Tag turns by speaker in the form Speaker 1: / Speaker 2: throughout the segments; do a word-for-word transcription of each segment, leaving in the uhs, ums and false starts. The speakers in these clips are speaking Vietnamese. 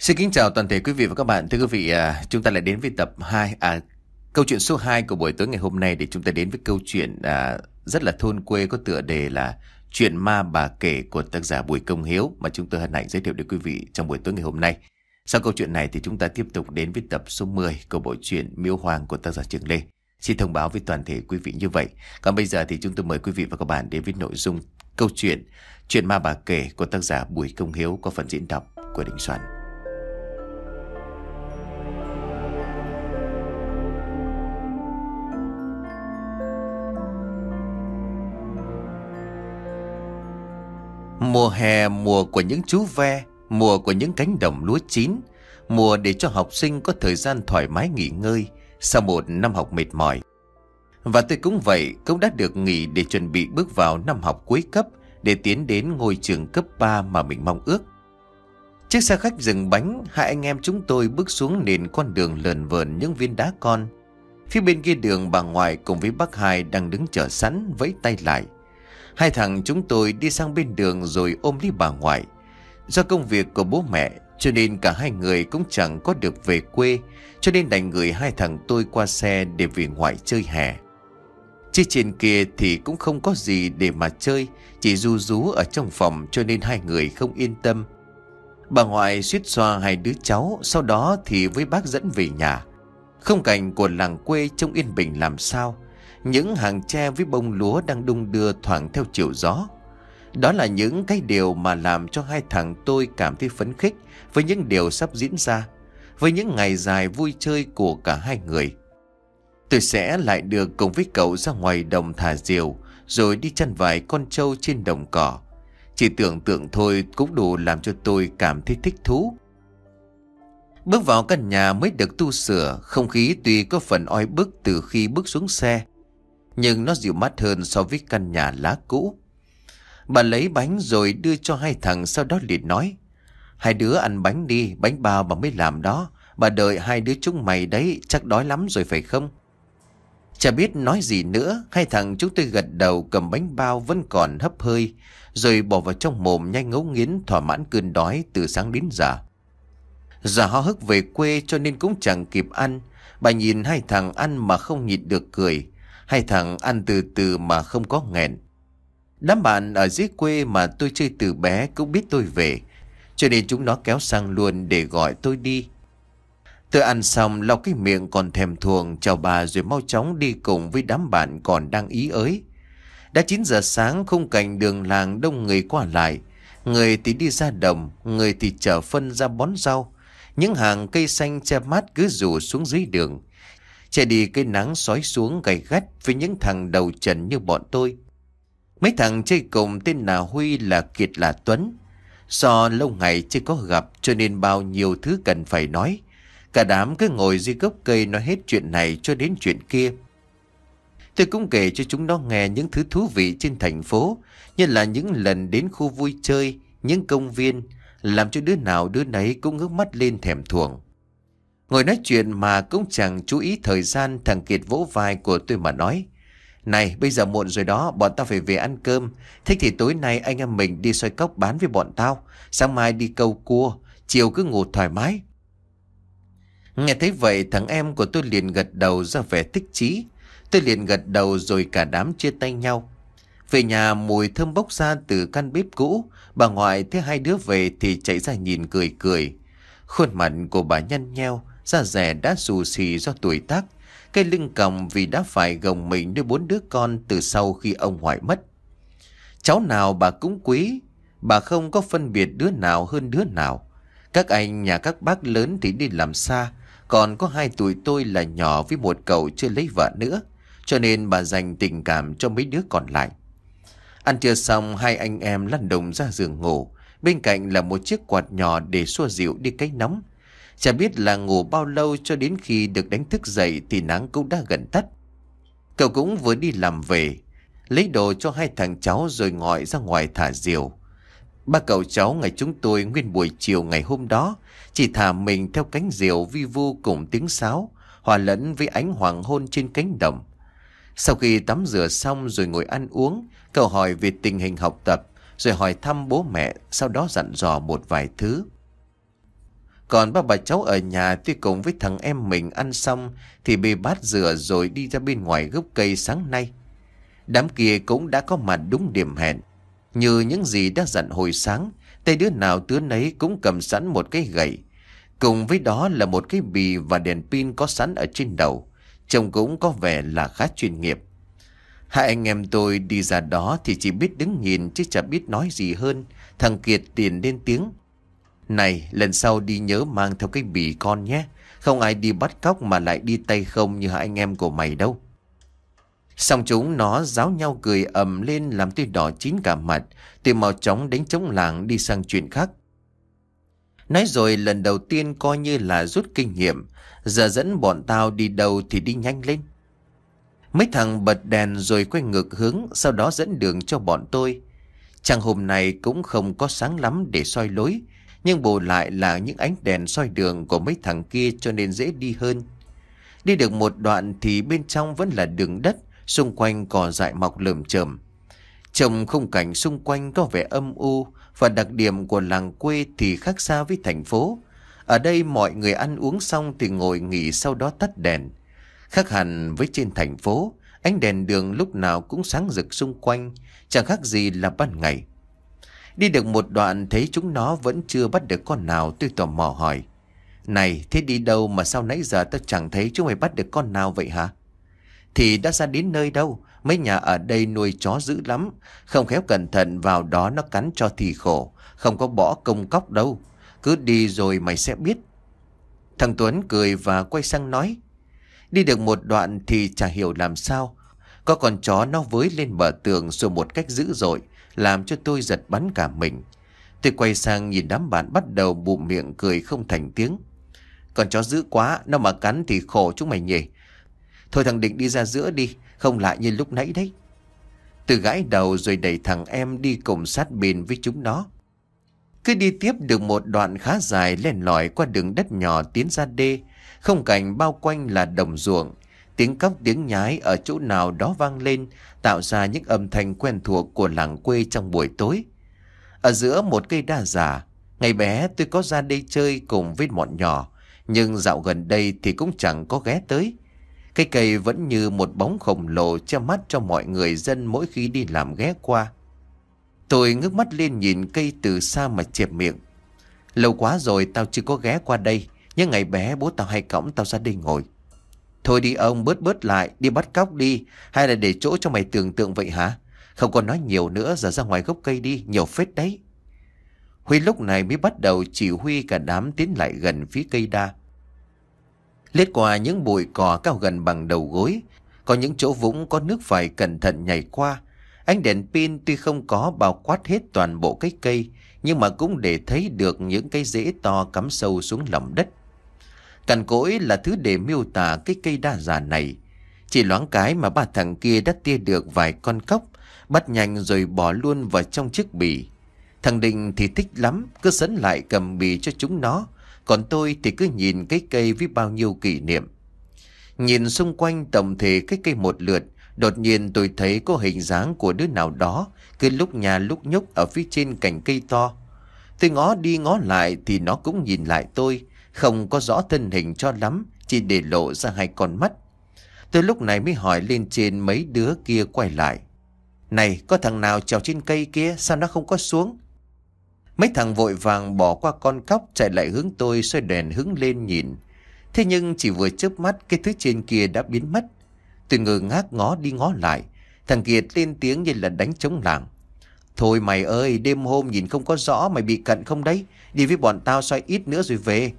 Speaker 1: Xin kính chào toàn thể quý vị và các bạn. Thưa quý vị, à, chúng ta lại đến với tập hai, à, câu chuyện số hai của buổi tối ngày hôm nay, để chúng ta đến với câu chuyện à, rất là thôn quê, có tựa đề là Chuyện ma bà kể của tác giả Bùi Công Hiếu, mà chúng tôi hân hạnh giới thiệu đến quý vị trong buổi tối ngày hôm nay. Sau câu chuyện này thì chúng ta tiếp tục đến với tập số mười của bộ truyện Miếu Hoang của tác giả Trường Lê. Xin thông báo với toàn thể quý vị như vậy. Còn bây giờ thì chúng tôi mời quý vị và các bạn đến với nội dung câu chuyện Chuyện ma bà kể của tác giả Bùi Công Hiếu, có phần diễn đọc của Đình Soạn. Mùa hè, mùa của những chú ve, mùa của những cánh đồng lúa chín, mùa để cho học sinh có thời gian thoải mái nghỉ ngơi sau một năm học mệt mỏi. Và tôi cũng vậy, cũng đã được nghỉ để chuẩn bị bước vào năm học cuối cấp, để tiến đến ngôi trường cấp ba mà mình mong ước. Chiếc xe khách dừng bánh, hai anh em chúng tôi bước xuống nền con đường lởn vởn những viên đá con. Phía bên kia đường, bà ngoại cùng với bác Hai đang đứng chờ sẵn, vẫy tay lại. Hai thằng chúng tôi đi sang bên đường rồi ôm lấy bà ngoại. Do công việc của bố mẹ cho nên cả hai người cũng chẳng có được về quê, cho nên đành gửi hai thằng tôi qua xe để về ngoại chơi hè. Chứ trên kia thì cũng không có gì để mà chơi, chỉ ru rú ở trong phòng, cho nên hai người không yên tâm. Bà ngoại suýt xoa hai đứa cháu, sau đó thì với bác dẫn về nhà. Khung cảnh của làng quê trông yên bình làm sao. Những hàng tre với bông lúa đang đung đưa thoảng theo chiều gió. Đó là những cái điều mà làm cho hai thằng tôi cảm thấy phấn khích với những điều sắp diễn ra, với những ngày dài vui chơi của cả hai người. Tôi sẽ lại được cùng với cậu ra ngoài đồng thả diều, rồi đi chăn vài con trâu trên đồng cỏ. Chỉ tưởng tượng thôi cũng đủ làm cho tôi cảm thấy thích thú. Bước vào căn nhà mới được tu sửa, không khí tuy có phần oi bức từ khi bước xuống xe, nhưng nó dịu mát hơn so với căn nhà lá cũ. Bà lấy bánh rồi đưa cho hai thằng, sau đó liền nói: "Hai đứa ăn bánh đi, bánh bao bà mới làm đó. Bà đợi hai đứa chúng mày đấy, chắc đói lắm rồi phải không?" Chả biết nói gì nữa, hai thằng chúng tôi gật đầu, cầm bánh bao vẫn còn hấp hơi, rồi bỏ vào trong mồm nhanh ngấu nghiến, thỏa mãn cơn đói từ sáng đến giờ. Giờ háo hức về quê cho nên cũng chẳng kịp ăn. Bà nhìn hai thằng ăn mà không nhịn được cười. Hai thằng ăn từ từ mà không có nghẹn. Đám bạn ở dưới quê mà tôi chơi từ bé cũng biết tôi về, cho nên chúng nó kéo sang luôn để gọi tôi đi. Tôi ăn xong lau cái miệng còn thèm thuồng, chào bà rồi mau chóng đi cùng với đám bạn còn đang ý ới. Đã chín giờ sáng, khung cảnh đường làng đông người qua lại. Người thì đi ra đồng, người thì chở phân ra bón rau. Những hàng cây xanh che mát cứ rủ xuống dưới đường. Chạy đi cây nắng xói xuống gay gắt với những thằng đầu trần như bọn tôi. Mấy thằng chơi cùng tên là Huy, là Kiệt, là Tuấn. Do lâu ngày chưa có gặp cho nên bao nhiêu thứ cần phải nói. Cả đám cứ ngồi dưới gốc cây nói hết chuyện này cho đến chuyện kia. Tôi cũng kể cho chúng nó nghe những thứ thú vị trên thành phố, như là những lần đến khu vui chơi, những công viên, làm cho đứa nào đứa nấy cũng ngước mắt lên thèm thuồng. Ngồi nói chuyện mà cũng chẳng chú ý thời gian, thằng Kiệt vỗ vai của tôi mà nói: "Này, bây giờ muộn rồi đó, bọn tao phải về ăn cơm. Thích thì tối nay anh em mình đi xoay cóc bán với bọn tao, sáng mai đi câu cua, chiều cứ ngủ thoải mái." Nghe thấy vậy, thằng em của tôi liền gật đầu ra vẻ thích chí. Tôi liền gật đầu rồi cả đám chia tay nhau. Về nhà, mùi thơm bốc ra từ căn bếp cũ. Bà ngoại thấy hai đứa về thì chạy ra nhìn cười cười. Khuôn mặt của bà nhăn nheo, da dẻ đã xù xì do tuổi tác, cái lưng còng vì đã phải gồng mình nuôi bốn đứa con từ sau khi ông ngoại mất. Cháu nào bà cũng quý, bà không có phân biệt đứa nào hơn đứa nào. Các anh nhà các bác lớn thì đi làm xa, còn có hai tụi tôi là nhỏ với một cậu chưa lấy vợ nữa, cho nên bà dành tình cảm cho mấy đứa còn lại. Ăn trưa xong, hai anh em lăn đùng ra giường ngủ. Bên cạnh là một chiếc quạt nhỏ để xua dịu đi cái nóng. Chả biết là ngủ bao lâu, cho đến khi được đánh thức dậy thì nắng cũng đã gần tắt. Cậu cũng vừa đi làm về, lấy đồ cho hai thằng cháu rồi gọi ra ngoài thả diều. Ba cậu cháu ngày chúng tôi nguyên buổi chiều ngày hôm đó chỉ thả mình theo cánh diều vi vu cùng tiếng sáo, hòa lẫn với ánh hoàng hôn trên cánh đồng. Sau khi tắm rửa xong rồi ngồi ăn uống, cậu hỏi về tình hình học tập, rồi hỏi thăm bố mẹ, sau đó dặn dò một vài thứ. Còn ba bà cháu ở nhà tuy cùng với thằng em mình ăn xong thì bê bát rửa rồi đi ra bên ngoài gốc cây sáng nay. Đám kia cũng đã có mặt đúng điểm hẹn. Như những gì đã dặn hồi sáng, tay đứa nào đứa nấy cũng cầm sẵn một cái gậy. Cùng với đó là một cái bì và đèn pin có sẵn ở trên đầu. Trông cũng có vẻ là khá chuyên nghiệp. Hai anh em tôi đi ra đó thì chỉ biết đứng nhìn chứ chả biết nói gì hơn. Thằng Kiệt liền lên tiếng: "Này, lần sau đi nhớ mang theo cái bì con nhé. Không ai đi bắt cóc mà lại đi tay không như hai anh em của mày đâu." Xong chúng nó giáo nhau cười ầm lên làm tôi đỏ chín cả mặt. Tôi mau chóng đánh trống lảng đi sang chuyện khác. Nói rồi lần đầu tiên coi như là rút kinh nghiệm. Giờ dẫn bọn tao đi đâu thì đi nhanh lên. Mấy thằng bật đèn rồi quay ngược hướng, sau đó dẫn đường cho bọn tôi. Chẳng hôm nay cũng không có sáng lắm để soi lối, nhưng bù lại là những ánh đèn soi đường của mấy thằng kia cho nên dễ đi hơn. Đi được một đoạn thì bên trong vẫn là đường đất, xung quanh cỏ dại mọc lởm chởm. Trông khung cảnh xung quanh có vẻ âm u, và đặc điểm của làng quê thì khác xa với thành phố. Ở đây mọi người ăn uống xong thì ngồi nghỉ, sau đó tắt đèn. Khác hẳn với trên thành phố, ánh đèn đường lúc nào cũng sáng rực xung quanh, chẳng khác gì là ban ngày. Đi được một đoạn thấy chúng nó vẫn chưa bắt được con nào, tôi tò mò hỏi: "Này, thế đi đâu mà sao nãy giờ tao chẳng thấy chúng mày bắt được con nào vậy hả?" "Thì đã ra đến nơi đâu, mấy nhà ở đây nuôi chó dữ lắm, không khéo cẩn thận vào đó nó cắn cho thì khổ, không có bỏ công cóc đâu. Cứ đi rồi mày sẽ biết." Thằng Tuấn cười và quay sang nói: "Đi được một đoạn thì chả hiểu làm sao, có con chó nó với lên bờ tường rồi một cách dữ dội, làm cho tôi giật bắn cả mình." Tôi quay sang nhìn đám bạn bắt đầu bụm miệng cười không thành tiếng. "Con chó dữ quá, nó mà cắn thì khổ chúng mày nhỉ. Thôi thằng Định đi ra giữa đi, không lại như lúc nãy đấy." Tôi gãi đầu rồi đẩy thằng em đi cùng sát bên với chúng nó. Cứ đi tiếp được một đoạn khá dài, len lỏi qua đường đất nhỏ tiến ra đê. Không cảnh bao quanh là đồng ruộng. Tiếng cóc tiếng nhái ở chỗ nào đó vang lên, tạo ra những âm thanh quen thuộc của làng quê trong buổi tối. Ở giữa một cây đa già, ngày bé tôi có ra đây chơi cùng với bọn nhỏ, nhưng dạo gần đây thì cũng chẳng có ghé tới. Cây cây vẫn như một bóng khổng lồ che mắt cho mọi người dân mỗi khi đi làm ghé qua. Tôi ngước mắt lên nhìn cây từ xa mà chẹp miệng: "Lâu quá rồi tao chưa có ghé qua đây, nhưng ngày bé bố tao hay cõng tao ra đây ngồi." "Thôi đi ông, bớt bớt lại, đi bắt cóc đi, hay là để chỗ cho mày tưởng tượng vậy hả? Không còn nói nhiều nữa, giờ ra ngoài gốc cây đi, nhiều phết đấy." Huy lúc này mới bắt đầu chỉ huy cả đám tiến lại gần phía cây đa. Lết qua những bụi cỏ cao gần bằng đầu gối, có những chỗ vũng có nước phải cẩn thận nhảy qua. Ánh đèn pin tuy không có bao quát hết toàn bộ cái cây, nhưng mà cũng để thấy được những cái rễ to cắm sâu xuống lòng đất. Cằn cỗi là thứ để miêu tả cái cây đa già này. Chỉ loáng cái mà ba thằng kia đã tia được vài con cóc, bắt nhanh rồi bỏ luôn vào trong chiếc bì. Thằng Định thì thích lắm, cứ sấn lại cầm bì cho chúng nó. Còn tôi thì cứ nhìn cái cây với bao nhiêu kỷ niệm. Nhìn xung quanh tổng thể cái cây một lượt, đột nhiên tôi thấy có hình dáng của đứa nào đó cứ lúc nhà lúc nhúc ở phía trên cành cây to. Tôi ngó đi ngó lại thì nó cũng nhìn lại tôi, không có rõ thân hình cho lắm, chỉ để lộ ra hai con mắt. Tôi lúc này mới hỏi lên trên mấy đứa kia quay lại: "Này, có thằng nào trèo trên cây kia, sao nó không có xuống?" Mấy thằng vội vàng bỏ qua con cóc chạy lại hướng tôi, xoay đèn hướng lên nhìn. Thế nhưng chỉ vừa chớp mắt cái thứ trên kia đã biến mất. Tôi ngơ ngác ngó đi ngó lại. Thằng Kiệt lên tiếng như là đánh trống lảng: "Thôi mày ơi, đêm hôm nhìn không có rõ, mày bị cận không đấy? Đi với bọn tao xoay ít nữa rồi về."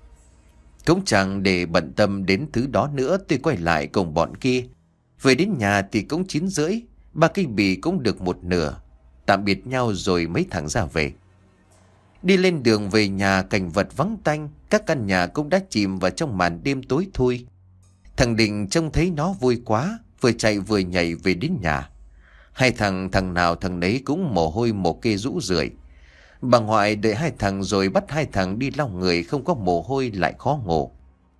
Speaker 1: Cũng chẳng để bận tâm đến thứ đó nữa, tôi quay lại cùng bọn kia. Về đến nhà thì cũng chín rưỡi, ba cây bì cũng được một nửa. Tạm biệt nhau rồi mấy thằng ra về. Đi lên đường về nhà, cảnh vật vắng tanh, các căn nhà cũng đã chìm vào trong màn đêm tối thui. Thằng Định trông thấy nó vui quá, vừa chạy vừa nhảy về đến nhà. Hai thằng, thằng nào thằng nấy cũng mồ hôi mồ kê rũ rượi. Bà ngoại đợi hai thằng rồi bắt hai thằng đi lau người, không có mồ hôi lại khó ngủ.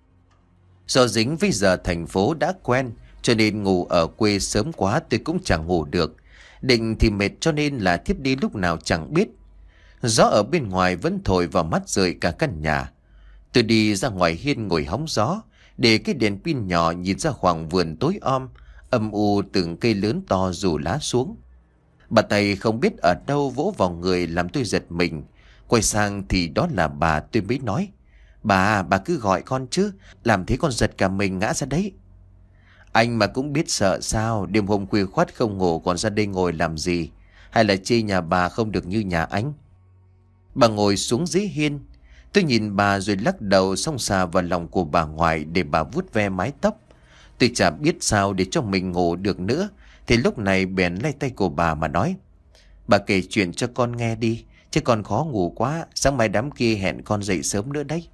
Speaker 1: Do dính với giờ thành phố đã quen, cho nên ngủ ở quê sớm quá tôi cũng chẳng ngủ được. Định thì mệt cho nên là thiếp đi lúc nào chẳng biết. Gió ở bên ngoài vẫn thổi vào mắt rời cả căn nhà. Tôi đi ra ngoài hiên ngồi hóng gió, để cái đèn pin nhỏ nhìn ra khoảng vườn tối om, âm u từng cây lớn to rủ lá xuống. Bà Tây không biết ở đâu vỗ vào người làm tôi giật mình. Quay sang thì đó là bà. Tôi mới nói: Bà, bà cứ gọi con chứ, làm thế con giật cả mình ngã ra đấy. Anh mà cũng biết sợ sao, đêm hôm khuya khoắt không ngủ còn ra đây ngồi làm gì? Hay là chê nhà bà không được như nhà anh? Bà ngồi xuống dưới hiên. Tôi nhìn bà rồi lắc đầu, xong xà vào lòng của bà ngoại để bà vuốt ve mái tóc. Tôi chả biết sao để cho mình ngủ được nữa, thì lúc này bèn lay tay của bà mà nói: Bà kể chuyện cho con nghe đi, chứ con khó ngủ quá, sáng mai đám kia hẹn con dậy sớm nữa đấy.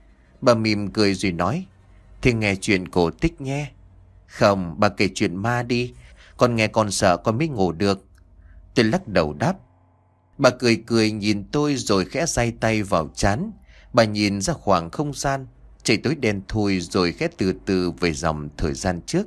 Speaker 1: Bà mỉm cười rồi nói: Thì nghe chuyện cổ tích nhé. Không, bà kể chuyện ma đi, con nghe con sợ con mới ngủ được. Tôi lắc đầu đáp. Bà cười cười nhìn tôi rồi khẽ day tay vào trán. Bà nhìn ra khoảng không gian, trời tối đen thui, rồi khẽ từ từ về dòng thời gian trước.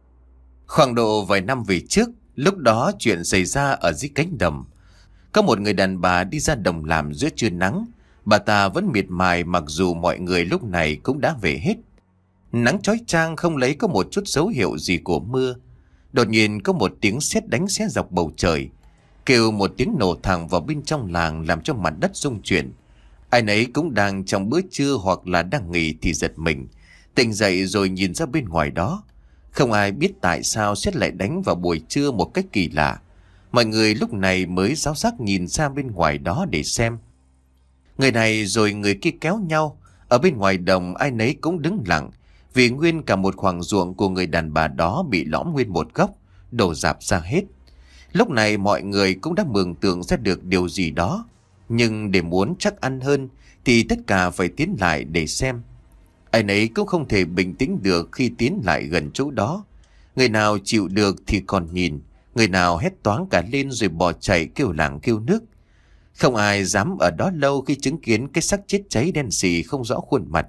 Speaker 1: Khoảng độ vài năm về trước, lúc đó chuyện xảy ra ở dưới cánh đồng. Có một người đàn bà đi ra đồng làm giữa trưa nắng. Bà ta vẫn miệt mài mặc dù mọi người lúc này cũng đã về hết. Nắng chói chang không lấy có một chút dấu hiệu gì của mưa. Đột nhiên có một tiếng sét đánh xé dọc bầu trời, kêu một tiếng nổ thẳng vào bên trong làng, làm cho mặt đất rung chuyển. Ai nấy cũng đang trong bữa trưa hoặc là đang nghỉ thì giật mình, tỉnh dậy rồi nhìn ra bên ngoài đó. Không ai biết tại sao sét lại đánh vào buổi trưa một cách kỳ lạ. Mọi người lúc này mới ráo sắc nhìn ra bên ngoài đó để xem. Người này rồi người kia kéo nhau. Ở bên ngoài đồng ai nấy cũng đứng lặng, vì nguyên cả một khoảng ruộng của người đàn bà đó bị lõm nguyên một góc, đổ rạp ra hết. Lúc này mọi người cũng đã mường tượng ra được điều gì đó, nhưng để muốn chắc ăn hơn thì tất cả phải tiến lại để xem. Ai nấy cũng không thể bình tĩnh được khi tiến lại gần chỗ đó. Người nào chịu được thì còn nhìn, người nào hét toáng cả lên rồi bỏ chạy kêu làng kêu nước. Không ai dám ở đó lâu khi chứng kiến cái xác chết cháy đen sì không rõ khuôn mặt.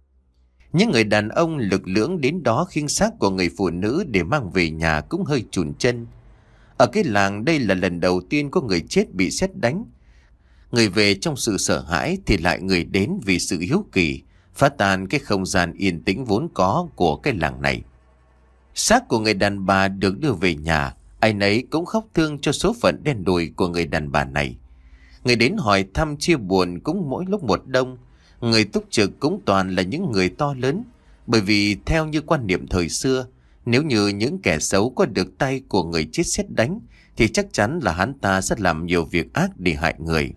Speaker 1: Những người đàn ông lực lưỡng đến đó khiêng xác của người phụ nữ để mang về nhà cũng hơi chùn chân. Ở cái làng đây là lần đầu tiên có người chết bị sét đánh. Người về trong sự sợ hãi thì lại người đến vì sự hiếu kỳ, phá tan cái không gian yên tĩnh vốn có của cái làng này. Xác của người đàn bà được đưa về nhà, ai nấy cũng khóc thương cho số phận đen đủi của người đàn bà này. Người đến hỏi thăm chia buồn cũng mỗi lúc một đông. Người túc trực cũng toàn là những người to lớn, bởi vì theo như quan niệm thời xưa, nếu như những kẻ xấu có được tay của người chết sét đánh thì chắc chắn là hắn ta sẽ làm nhiều việc ác để hại người.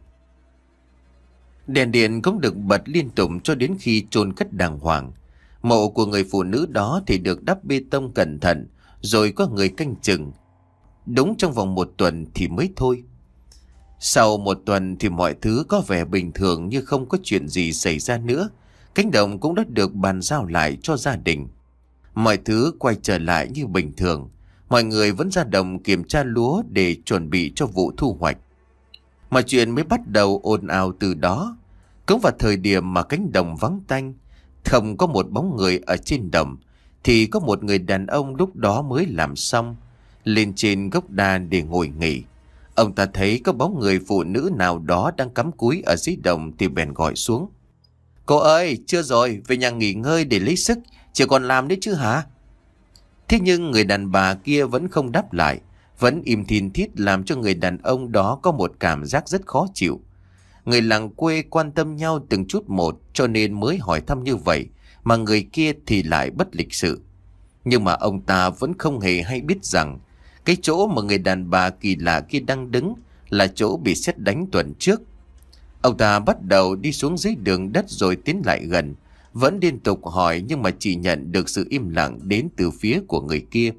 Speaker 1: Đèn điện cũng được bật liên tục cho đến khi chôn cất đàng hoàng. Mộ của người phụ nữ đó thì được đắp bê tông cẩn thận, rồi có người canh chừng. Đúng trong vòng một tuần thì mới thôi. Sau một tuần thì mọi thứ có vẻ bình thường như không có chuyện gì xảy ra nữa. Cánh đồng cũng đã được bàn giao lại cho gia đình. Mọi thứ quay trở lại như bình thường. Mọi người vẫn ra đồng kiểm tra lúa để chuẩn bị cho vụ thu hoạch. Mọi chuyện mới bắt đầu ồn ào từ đó. Cũng vào thời điểm mà cánh đồng vắng tanh, không có một bóng người ở trên đồng, thì có một người đàn ông lúc đó mới làm xong, lên trên gốc đa để ngồi nghỉ. Ông ta thấy có bóng người phụ nữ nào đó đang cắm cúi ở dưới đồng thì bèn gọi xuống. Cô ơi, chưa rồi, về nhà nghỉ ngơi để lấy sức, chỉ còn làm đấy chứ hả? Thế nhưng người đàn bà kia vẫn không đáp lại, vẫn im thin thít, làm cho người đàn ông đó có một cảm giác rất khó chịu. Người làng quê quan tâm nhau từng chút một cho nên mới hỏi thăm như vậy, mà người kia thì lại bất lịch sự. Nhưng mà ông ta vẫn không hề hay biết rằng cái chỗ mà người đàn bà kỳ lạ kia đang đứng là chỗ bị sét đánh tuần trước. Ông ta bắt đầu đi xuống dưới đường đất rồi tiến lại gần, vẫn liên tục hỏi nhưng mà chỉ nhận được sự im lặng đến từ phía của người kia.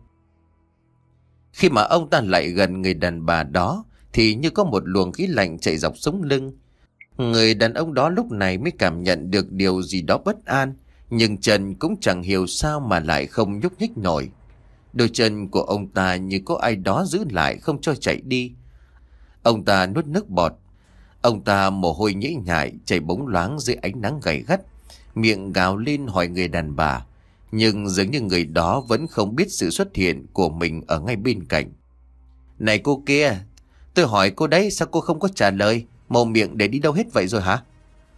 Speaker 1: Khi mà ông ta lại gần người đàn bà đó thì như có một luồng khí lạnh chạy dọc sống lưng. Người đàn ông đó lúc này mới cảm nhận được điều gì đó bất an, nhưng chân cũng chẳng hiểu sao mà lại không nhúc nhích nổi. Đôi chân của ông ta như có ai đó giữ lại không cho chạy đi. Ông ta nuốt nước bọt. Ông ta mồ hôi nhễ nhại chảy bóng loáng dưới ánh nắng gay gắt, miệng gào lên hỏi người đàn bà, nhưng dường như người đó vẫn không biết sự xuất hiện của mình ở ngay bên cạnh. Này cô kia, tôi hỏi cô đấy, sao cô không có trả lời? Mồm miệng để đi đâu hết vậy rồi hả?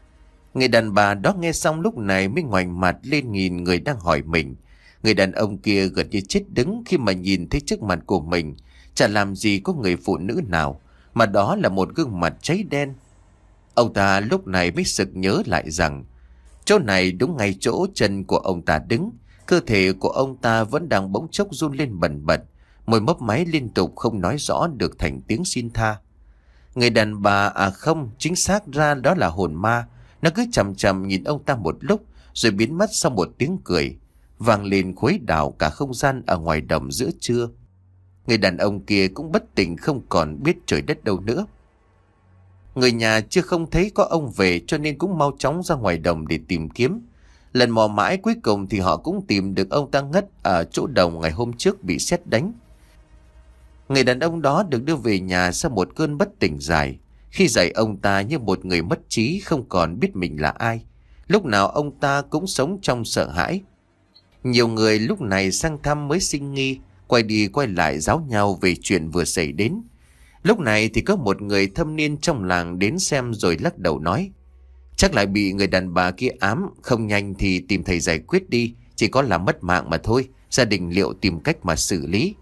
Speaker 1: Người đàn bà đó nghe xong lúc này mới ngoảnh mặt lên nhìn người đang hỏi mình. Người đàn ông kia gần như chết đứng khi mà nhìn thấy trước mặt của mình. Chả làm gì có người phụ nữ nào, mà đó là một gương mặt cháy đen. Ông ta lúc này mới sực nhớ lại rằng chỗ này đúng ngay chỗ chân của ông ta đứng. Cơ thể của ông ta vẫn đang bỗng chốc run lên bần bật, môi mấp máy liên tục không nói rõ được thành tiếng xin tha. Người đàn bà à không, chính xác ra đó là hồn ma. Nó cứ chằm chằm nhìn ông ta một lúc rồi biến mất sau một tiếng cười vang lên khuấy đảo cả không gian ở ngoài đồng giữa trưa. Người đàn ông kia cũng bất tỉnh không còn biết trời đất đâu nữa. Người nhà chưa không thấy có ông về cho nên cũng mau chóng ra ngoài đồng để tìm kiếm. Lần mò mãi cuối cùng thì họ cũng tìm được ông ta ngất ở chỗ đồng ngày hôm trước bị sét đánh. Người đàn ông đó được đưa về nhà sau một cơn bất tỉnh dài. Khi dậy ông ta như một người mất trí không còn biết mình là ai. Lúc nào ông ta cũng sống trong sợ hãi. Nhiều người lúc này sang thăm mới sinh nghi, quay đi quay lại giáo nhau về chuyện vừa xảy đến. Lúc này thì có một người thâm niên trong làng đến xem rồi lắc đầu nói: chắc lại bị người đàn bà kia ám, không nhanh thì tìm thầy giải quyết đi, chỉ có là mất mạng mà thôi, gia đình liệu tìm cách mà xử lý.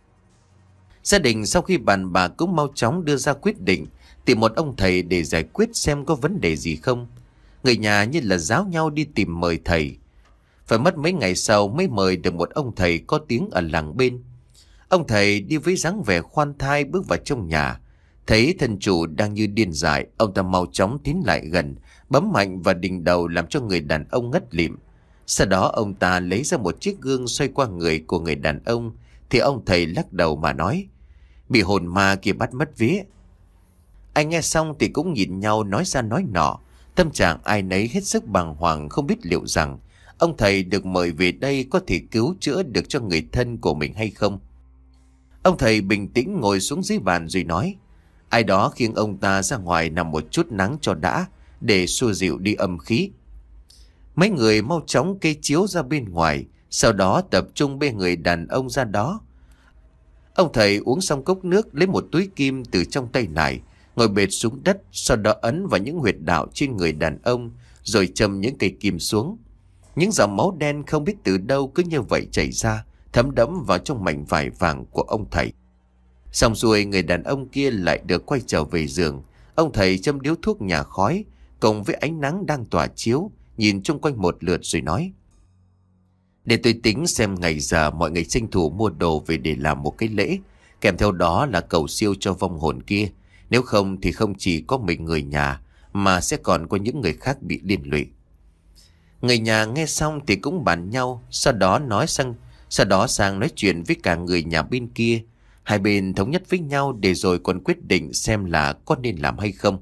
Speaker 1: Gia đình sau khi bàn bạc cũng mau chóng đưa ra quyết định tìm một ông thầy để giải quyết xem có vấn đề gì không. Người nhà như là giáo nhau đi tìm mời thầy. Phải mất mấy ngày sau mới mời được một ông thầy có tiếng ở làng bên. Ông thầy đi với dáng vẻ khoan thai bước vào trong nhà. Thấy thân chủ đang như điên dại, ông ta mau chóng tiến lại gần, bấm mạnh vào đỉnh đầu làm cho người đàn ông ngất lịm. Sau đó ông ta lấy ra một chiếc gương xoay qua người của người đàn ông, thì ông thầy lắc đầu mà nói: bị hồn ma kia bắt mất vía. Anh nghe xong thì cũng nhìn nhau nói ra nói nọ, tâm trạng ai nấy hết sức bàng hoàng, không biết liệu rằng ông thầy được mời về đây có thể cứu chữa được cho người thân của mình hay không. Ông thầy bình tĩnh ngồi xuống dưới bàn rồi nói: ai đó khiêng ông ta ra ngoài nằm một chút nắng cho đã, để xua dịu đi âm khí. Mấy người mau chóng kê chiếu ra bên ngoài, sau đó tập trung bê người đàn ông ra đó. Ông thầy uống xong cốc nước, lấy một túi kim từ trong tay nải, ngồi bệt xuống đất, sau đó ấn vào những huyệt đạo trên người đàn ông, rồi châm những cây kim xuống. Những dòng máu đen không biết từ đâu cứ như vậy chảy ra, thấm đẫm vào trong mảnh vải vàng của ông thầy. Xong rồi người đàn ông kia lại được quay trở về giường. Ông thầy châm điếu thuốc nhà khói, cùng với ánh nắng đang tỏa chiếu, nhìn chung quanh một lượt rồi nói: để tôi tính xem ngày giờ mọi người tranh thủ mua đồ về để làm một cái lễ, kèm theo đó là cầu siêu cho vong hồn kia. Nếu không thì không chỉ có mình người nhà, mà sẽ còn có những người khác bị liên lụy. Người nhà nghe xong thì cũng bàn nhau, sau đó nói sang, sau đó sang nói chuyện với cả người nhà bên kia. Hai bên thống nhất với nhau để rồi còn quyết định xem là có nên làm hay không.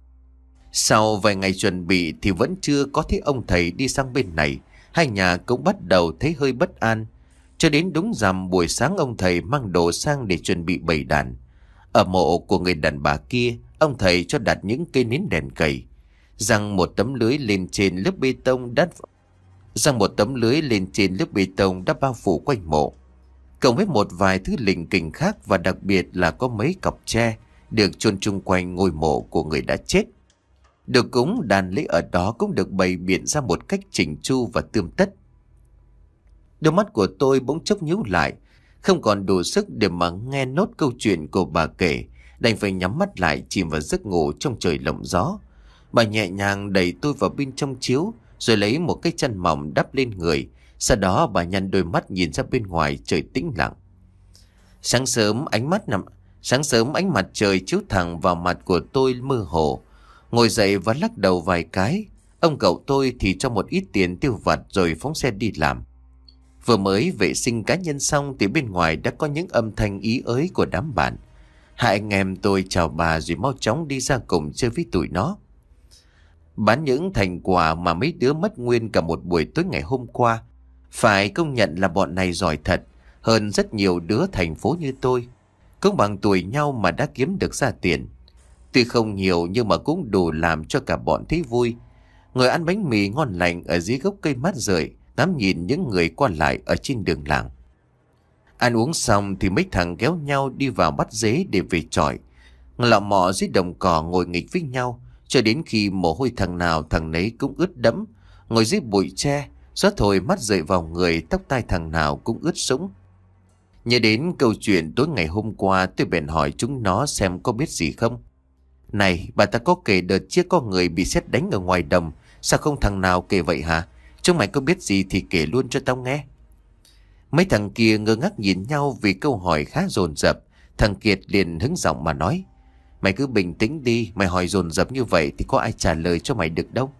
Speaker 1: Sau vài ngày chuẩn bị thì vẫn chưa có thấy ông thầy đi sang bên này. Hai nhà cũng bắt đầu thấy hơi bất an. Cho đến đúng rằm buổi sáng ông thầy mang đồ sang để chuẩn bị bày đàn. Ở mộ của người đàn bà kia, ông thầy cho đặt những cây nến đèn cầy, răng một tấm lưới lên trên lớp bê tông đắt răng một tấm lưới lên trên lớp bê tông đã bao phủ quanh mộ, cộng với một vài thứ lình kình khác, và đặc biệt là có mấy cọc tre được chôn chung quanh ngôi mộ của người đã chết. Đồ cúng đàn lễ ở đó cũng được bày biện ra một cách chỉnh chu và tươm tất. Đôi mắt của tôi bỗng chốc nhíu lại, không còn đủ sức để mà nghe nốt câu chuyện của bà kể, đành phải nhắm mắt lại chìm vào giấc ngủ trong trời lộng gió. Bà nhẹ nhàng đẩy tôi vào bên trong chiếu, rồi lấy một cái chăn mỏng đắp lên người. Sau đó bà nhăn đôi mắt nhìn ra bên ngoài trời tĩnh lặng. Sáng sớm ánh mắt nằm sáng sớm ánh mặt trời chiếu thẳng vào mặt của tôi mơ hồ. Ngồi dậy và lắc đầu vài cái. Ông cậu tôi thì cho một ít tiền tiêu vặt rồi phóng xe đi làm. Vừa mới vệ sinh cá nhân xong thì bên ngoài đã có những âm thanh ý ới của đám bạn. Hai anh em tôi chào bà rồi mau chóng đi ra cùng chơi với tụi nó. Bán những thành quả mà mấy đứa mất nguyên cả một buổi tối ngày hôm qua. Phải công nhận là bọn này giỏi thật, hơn rất nhiều đứa thành phố như tôi. Cũng bằng tuổi nhau mà đã kiếm được ra tiền. Tuy không nhiều nhưng mà cũng đủ làm cho cả bọn thấy vui. Ngồi ăn bánh mì ngon lành ở dưới gốc cây mát rượi, ngắm nhìn những người qua lại ở trên đường làng. Ăn uống xong thì mấy thằng kéo nhau đi vào bắt dế để về chọi. Lọ mọ dưới đồng cỏ ngồi nghịch với nhau, cho đến khi mồ hôi thằng nào thằng nấy cũng ướt đẫm. Ngồi dưới bụi tre, gió thổi mắt rơi vào người, tóc tai thằng nào cũng ướt sũng. Nhớ đến câu chuyện tối ngày hôm qua, tôi bèn hỏi chúng nó xem có biết gì không. Này, bà ta có kể đợt trước có người bị sét đánh ở ngoài đồng, sao không thằng nào kể vậy hả? Chúng mày có biết gì thì kể luôn cho tao nghe. Mấy thằng kia ngơ ngác nhìn nhau vì câu hỏi khá dồn dập. Thằng Kiệt liền hứng giọng mà nói: Mày cứ bình tĩnh đi, mày hỏi dồn dập như vậy thì có ai trả lời cho mày được đâu.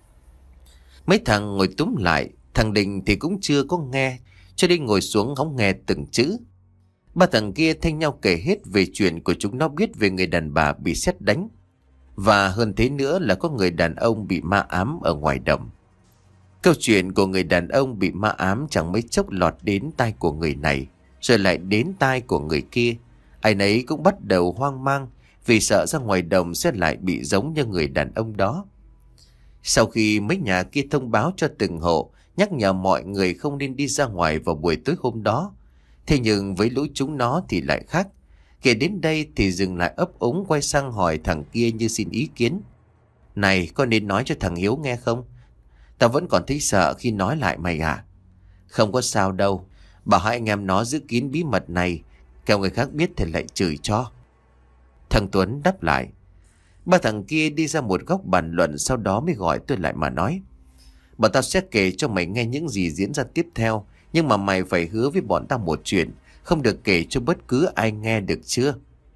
Speaker 1: Mấy thằng ngồi túm lại, thằng Đình thì cũng chưa có nghe, cho nên ngồi xuống ngóng nghe từng chữ. Ba thằng kia thanh nhau kể hết về chuyện của chúng nó biết về người đàn bà bị sét đánh. Và hơn thế nữa là có người đàn ông bị ma ám ở ngoài đồng. Câu chuyện của người đàn ông bị ma ám chẳng mấy chốc lọt đến tai của người này, rồi lại đến tai của người kia. Ai nấy cũng bắt đầu hoang mang vì sợ ra ngoài đồng sẽ lại bị giống như người đàn ông đó. Sau khi mấy nhà kia thông báo cho từng hộ, nhắc nhở mọi người không nên đi ra ngoài vào buổi tối hôm đó, thế nhưng với lũ chúng nó thì lại khác. Kể đến đây thì dừng lại ấp úng, quay sang hỏi thằng kia như xin ý kiến. Này, có nên nói cho thằng Hiếu nghe không? Tao vẫn còn thấy sợ khi nói lại mày à. Không có sao đâu, bảo hai anh em nó giữ kín bí mật này, kẻo người khác biết thì lại chửi cho. Thằng Tuấn đáp lại. Ba thằng kia đi ra một góc bàn luận, sau đó mới gọi tôi lại mà nói: Bọn tao sẽ kể cho mày nghe những gì diễn ra tiếp theo, nhưng mà mày phải hứa với bọn tao một chuyện, không được kể cho bất cứ ai nghe, được chưa?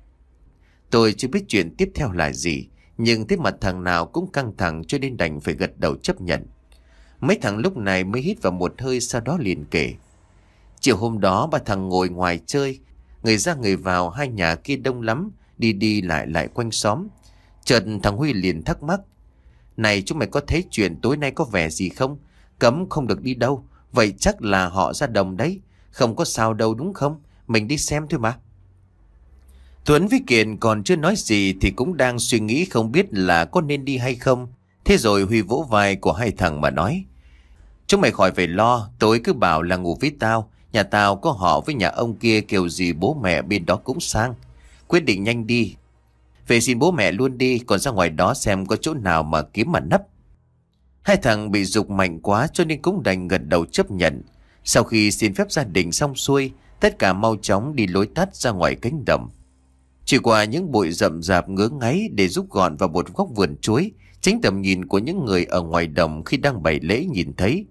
Speaker 1: Tôi chưa biết chuyện tiếp theo là gì, nhưng thấy mặt thằng nào cũng căng thẳng cho nên đành phải gật đầu chấp nhận. Mấy thằng lúc này mới hít vào một hơi, sau đó liền kể. Chiều hôm đó ba thằng ngồi ngoài chơi, người ra người vào, hai nhà kia đông lắm, đi đi lại lại quanh xóm. Chợt thằng Huy liền thắc mắc: Này, chúng mày có thấy chuyện tối nay có vẻ gì không? Cấm không được đi đâu, vậy chắc là họ ra đồng đấy. Không có sao đâu đúng không? Mình đi xem thôi mà. Tuấn với Kiệt còn chưa nói gì thì cũng đang suy nghĩ không biết là có nên đi hay không. Thế rồi Huy vỗ vai của hai thằng mà nói: Chúng mày khỏi phải lo, tối cứ bảo là ngủ với tao. Nhà tao có họ với nhà ông kia, kiểu gì bố mẹ bên đó cũng sang. Quyết định nhanh đi, về xin bố mẹ luôn đi, còn ra ngoài đó xem có chỗ nào mà kiếm mà nấp. Hai thằng bị giục mạnh quá cho nên cũng đành gật đầu chấp nhận. Sau khi xin phép gia đình xong xuôi, tất cả mau chóng đi lối tắt ra ngoài cánh đồng. Chỉ qua những bụi rậm rạp ngứa ngáy để rút gọn vào một góc vườn chuối, tránh tầm nhìn của những người ở ngoài đồng khi đang bày lễ nhìn thấy.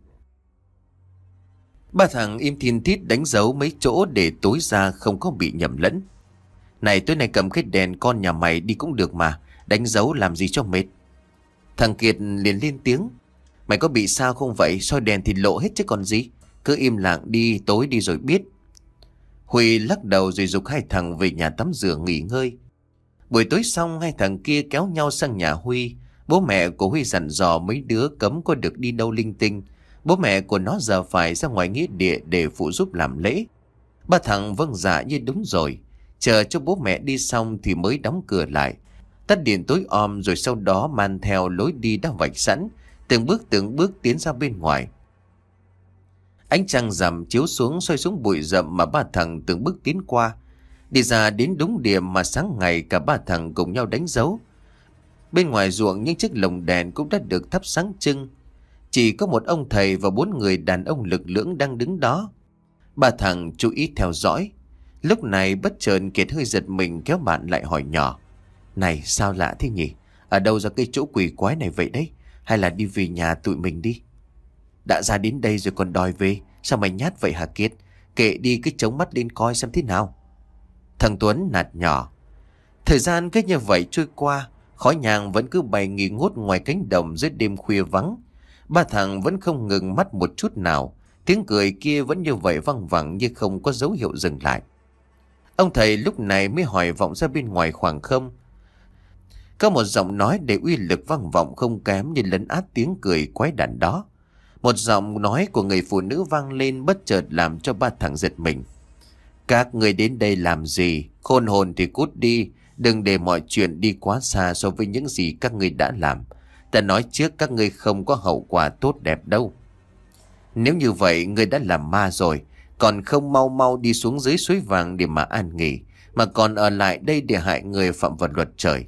Speaker 1: Ba thằng im thiên thít đánh dấu mấy chỗ để tối ra không có bị nhầm lẫn. Này, tối nay cầm cái đèn con nhà mày đi cũng được mà, đánh dấu làm gì cho mệt. Thằng Kiệt liền lên tiếng: Mày có bị sao không vậy? Soi đèn thì lộ hết chứ còn gì. Cứ im lặng đi, tối đi rồi biết. Huy lắc đầu rồi giục hai thằng về nhà tắm rửa nghỉ ngơi. Buổi tối xong, hai thằng kia kéo nhau sang nhà Huy. Bố mẹ của Huy dặn dò mấy đứa cấm có được đi đâu linh tinh. Bố mẹ của nó giờ phải ra ngoài nghĩa địa để phụ giúp làm lễ. Ba thằng vâng dạ như đúng rồi. Chờ cho bố mẹ đi xong thì mới đóng cửa lại, tắt điện tối om, rồi sau đó man theo lối đi đã vạch sẵn, từng bước từng bước tiến ra bên ngoài. Ánh trăng rằm chiếu xuống soi xuống bụi rậm mà ba thằng từng bước tiến qua. Đi ra đến đúng điểm mà sáng ngày cả ba thằng cùng nhau đánh dấu. Bên ngoài ruộng những chiếc lồng đèn cũng đã được thắp sáng trưng. Chỉ có một ông thầy và bốn người đàn ông lực lưỡng đang đứng đó. Ba thằng chú ý theo dõi. Lúc này bất chợt Kiệt hơi giật mình kéo bạn lại hỏi nhỏ: Này, sao lạ thế nhỉ? Ở đâu ra cái chỗ quỷ quái này vậy đấy? Hay là đi về nhà tụi mình đi? Đã ra đến đây rồi còn đòi về, sao mày nhát vậy hả Kiệt? Kệ đi, cứ chống mắt lên coi xem thế nào. Thằng Tuấn nạt nhỏ. Thời gian cứ như vậy trôi qua, khói nhang vẫn cứ bay nghi ngút ngoài cánh đồng dưới đêm khuya vắng. Ba thằng vẫn không ngừng mắt một chút nào. Tiếng cười kia vẫn như vậy văng vẳng như không có dấu hiệu dừng lại. Ông thầy lúc này mới hỏi vọng ra bên ngoài khoảng không. Có một giọng nói để uy lực vang vọng không kém như lấn át tiếng cười quái đản đó. Một giọng nói của người phụ nữ vang lên bất chợt làm cho ba thằng giật mình. Các người đến đây làm gì? Khôn hồn thì cút đi. Đừng để mọi chuyện đi quá xa so với những gì các ngươi đã làm. Ta nói trước các ngươi không có hậu quả tốt đẹp đâu. Nếu như vậy ngươi đã làm ma rồi, còn không mau mau đi xuống dưới suối vàng để mà an nghỉ, mà còn ở lại đây để hại người phạm vào luật trời.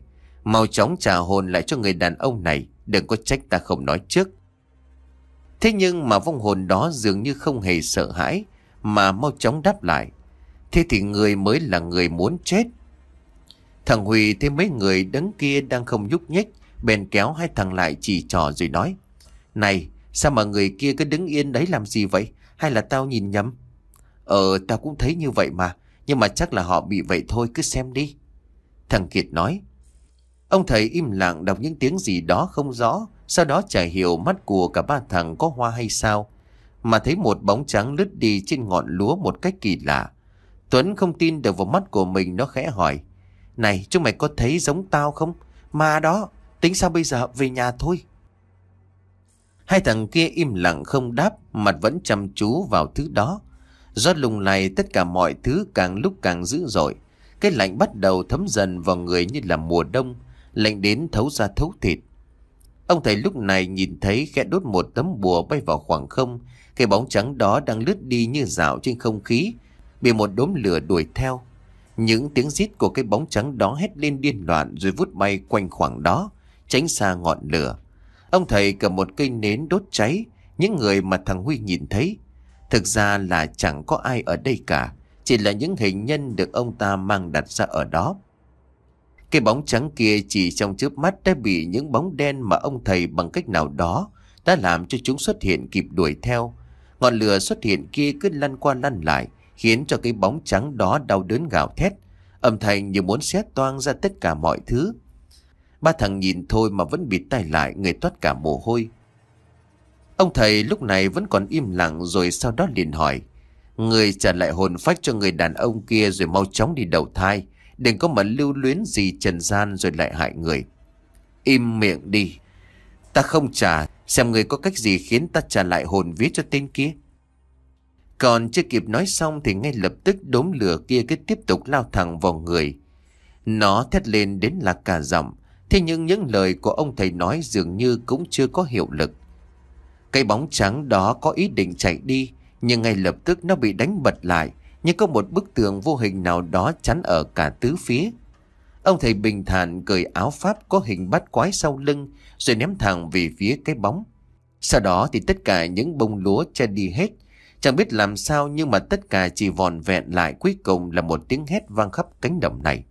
Speaker 1: Mau chóng trả hồn lại cho người đàn ông này, đừng có trách ta không nói trước. Thế nhưng mà vong hồn đó dường như không hề sợ hãi, mà mau chóng đáp lại. Thế thì người mới là người muốn chết. Thằng Huy thấy mấy người đứng kia đang không nhúc nhích, bèn kéo hai thằng lại chỉ trò rồi nói: Này, sao mà người kia cứ đứng yên đấy làm gì vậy? Hay là tao nhìn nhầm? Ờ, tao cũng thấy như vậy mà, nhưng mà chắc là họ bị vậy thôi, cứ xem đi. Thằng Kiệt nói. Ông thầy im lặng đọc những tiếng gì đó không rõ, sau đó chả hiểu mắt của cả ba thằng có hoa hay sao, mà thấy một bóng trắng lướt đi trên ngọn lúa một cách kỳ lạ. Tuấn không tin được vào mắt của mình, nó khẽ hỏi: Này, chúng mày có thấy giống tao không? Ma đó, tính sao bây giờ, về nhà thôi. Hai thằng kia im lặng không đáp, mặt vẫn chăm chú vào thứ đó. Gió lùng này tất cả mọi thứ càng lúc càng dữ dội. Cái lạnh bắt đầu thấm dần vào người như là mùa đông, lạnh đến thấu da thấu thịt. Ông thầy lúc này nhìn thấy khẽ đốt một tấm bùa bay vào khoảng không. Cái bóng trắng đó đang lướt đi như dạo trên không khí, bị một đốm lửa đuổi theo. Những tiếng rít của cái bóng trắng đó hét lên điên loạn rồi vút bay quanh khoảng đó, tránh xa ngọn lửa. Ông thầy cầm một cây nến đốt cháy những người mà thằng Huy nhìn thấy. Thực ra là chẳng có ai ở đây cả, chỉ là những hình nhân được ông ta mang đặt ra ở đó. Cái bóng trắng kia chỉ trong chớp mắt đã bị những bóng đen mà ông thầy bằng cách nào đó đã làm cho chúng xuất hiện kịp đuổi theo. Ngọn lửa xuất hiện kia cứ lăn qua lăn lại, khiến cho cái bóng trắng đó đau đớn gào thét, âm thanh như muốn xé toang ra tất cả mọi thứ. Ba thằng nhìn thôi mà vẫn bịt tai lại, người toát cả mồ hôi. Ông thầy lúc này vẫn còn im lặng, rồi sau đó liền hỏi: Người trả lại hồn phách cho người đàn ông kia rồi mau chóng đi đầu thai, đừng có mà lưu luyến gì trần gian rồi lại hại người. Im miệng đi, ta không trả, xem người có cách gì khiến ta trả lại hồn vía cho tên kia. Còn chưa kịp nói xong thì ngay lập tức đốm lửa kia cứ tiếp tục lao thẳng vào người. Nó thét lên đến là cả giọng, thế nhưng những lời của ông thầy nói dường như cũng chưa có hiệu lực. Cái bóng trắng đó có ý định chạy đi, nhưng ngay lập tức nó bị đánh bật lại, như có một bức tường vô hình nào đó chắn ở cả tứ phía. Ông thầy bình thản cởi áo pháp có hình bát quái sau lưng, rồi ném thẳng về phía cái bóng. Sau đó thì tất cả những bông lúa che đi hết. Chẳng biết làm sao nhưng mà tất cả chỉ vòn vẹn lại cuối cùng là một tiếng hét vang khắp cánh đồng này.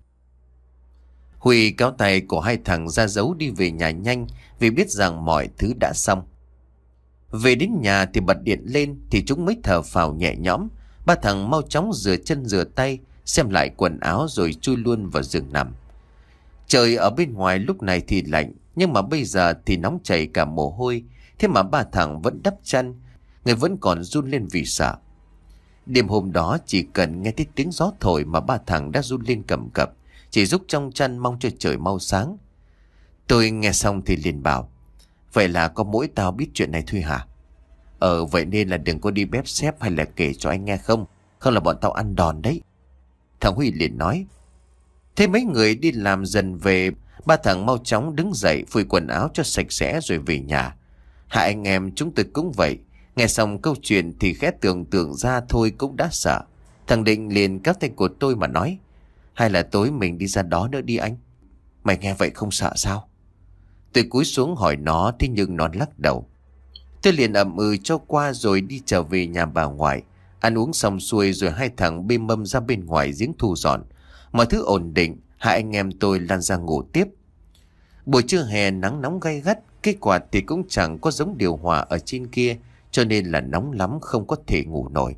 Speaker 1: Huy kéo tay của hai thằng ra giấu đi về nhà nhanh, vì biết rằng mọi thứ đã xong. Về đến nhà thì bật điện lên thì chúng mới thở phào nhẹ nhõm. Ba thằng mau chóng rửa chân rửa tay, xem lại quần áo rồi chui luôn vào giường nằm. Trời ở bên ngoài lúc này thì lạnh, nhưng mà bây giờ thì nóng chảy cả mồ hôi. Thế mà ba thằng vẫn đắp chăn, người vẫn còn run lên vì sợ. Đêm hôm đó chỉ cần nghe thấy tiếng gió thổi mà ba thằng đã run lên cầm cập, chỉ rúc trong chăn mong cho trời mau sáng. Tôi nghe xong thì liền bảo: Vậy là có mỗi tao biết chuyện này thôi hả? Ờ, vậy nên là đừng có đi bếp xếp hay là kể cho anh nghe không, không là bọn tao ăn đòn đấy. Thằng Huy liền nói. Thế mấy người đi làm dần về, ba thằng mau chóng đứng dậy phủi quần áo cho sạch sẽ rồi về nhà. Hai anh em chúng tôi cũng vậy. Nghe xong câu chuyện thì khẽ tưởng tượng ra thôi cũng đã sợ. Thằng Định liền kéo tay của tôi mà nói: Hay là tối mình đi ra đó nữa đi anh? Mày nghe vậy không sợ sao? Tôi cúi xuống hỏi nó, thế nhưng nó lắc đầu. Tôi liền ậm ừ cho qua rồi đi trở về nhà bà ngoại. Ăn uống xong xuôi rồi hai thằng bê mâm ra bên ngoài giếng thu dọn. Mọi thứ ổn định, hai anh em tôi lăn ra ngủ tiếp. Buổi trưa hè nắng nóng gay gắt, cái quạt thì cũng chẳng có giống điều hòa ở trên kia, cho nên là nóng lắm không có thể ngủ nổi.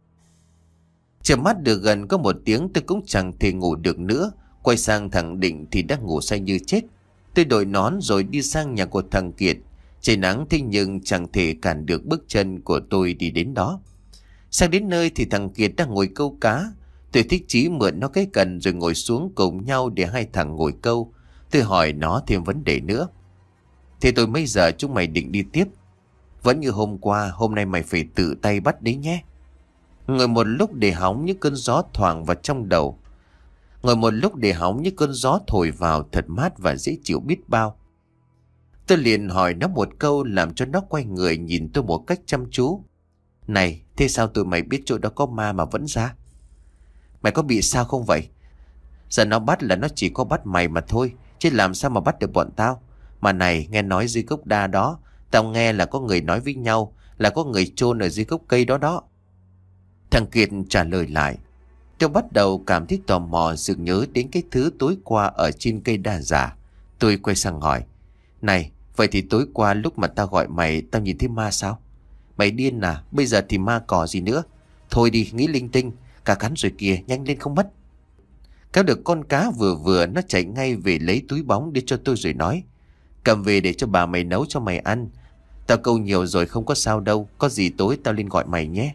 Speaker 1: Chợp mắt được gần có một tiếng tôi cũng chẳng thể ngủ được nữa. Quay sang thằng Định thì đang ngủ say như chết. Tôi đội nón rồi đi sang nhà của thằng Kiệt. Trời nắng thế nhưng chẳng thể cản được bước chân của tôi đi đến đó. Sang đến nơi thì thằng Kiệt đang ngồi câu cá. Tôi thích chí mượn nó cái cần rồi ngồi xuống cùng nhau để hai thằng ngồi câu. Tôi hỏi nó thêm vấn đề nữa. Thế tôi mấy giờ chúng mày định đi tiếp? Vẫn như hôm qua, hôm nay mày phải tự tay bắt đấy nhé. Ngồi một lúc để hóng những cơn gió thoảng vào trong đầu. Ngồi một lúc để hóng những cơn gió thổi vào thật mát và dễ chịu biết bao. Tôi liền hỏi nó một câu làm cho nó quay người nhìn tôi một cách chăm chú. Này, thế sao tụi mày biết chỗ đó có ma mà vẫn ra? Mày có bị sao không vậy? Giờ nó bắt là nó chỉ có bắt mày mà thôi. chứ làm sao mà bắt được bọn tao. Mà này, nghe nói dưới gốc đa đó, tao nghe là có người nói với nhau là có người chôn ở dưới gốc cây đó đó. Thằng Kiệt trả lời lại. Tôi bắt đầu cảm thấy tò mò, sực nhớ đến cái thứ tối qua ở trên cây đa giả. Tôi quay sang hỏi. Này, vậy thì tối qua lúc mà tao gọi mày, tao nhìn thấy ma sao? Mày điên à? Bây giờ thì ma cỏ gì nữa? Thôi đi, nghĩ linh tinh. Cá cắn rồi kìa, nhanh lên không mất. Kéo được con cá vừa vừa, nó chạy ngay về lấy túi bóng đi cho tôi rồi nói. Cầm về để cho bà mày nấu cho mày ăn. Tao câu nhiều rồi không có sao đâu. Có gì tối tao lên gọi mày nhé.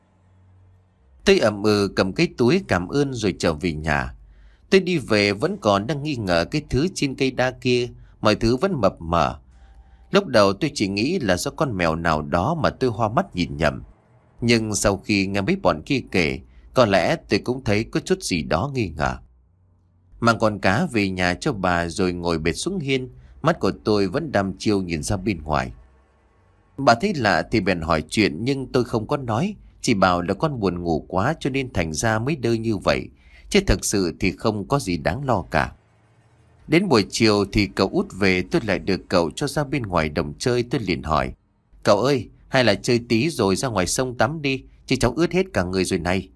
Speaker 1: Tôi ậm ừ cầm cái túi cảm ơn rồi trở về nhà. Tôi đi về vẫn còn đang nghi ngờ cái thứ trên cây đa kia. Mọi thứ vẫn mập mờ. Lúc đầu tôi chỉ nghĩ là do con mèo nào đó mà tôi hoa mắt nhìn nhầm. Nhưng sau khi nghe mấy bọn kia kể, có lẽ tôi cũng thấy có chút gì đó nghi ngờ. Mang con cá về nhà cho bà rồi ngồi bệt xuống hiên. Mắt của tôi vẫn đăm chiêu nhìn ra bên ngoài. Bà thấy lạ thì bèn hỏi chuyện, nhưng tôi không có nói. Chỉ bảo là con buồn ngủ quá cho nên thành ra mới đơ như vậy. Chứ thật sự thì không có gì đáng lo cả. Đến buổi chiều thì cậu út về, tôi lại được cậu cho ra bên ngoài đồng chơi. Tôi liền hỏi. Cậu ơi, hay là chơi tí rồi ra ngoài sông tắm đi, chứ cháu ướt hết cả người rồi này.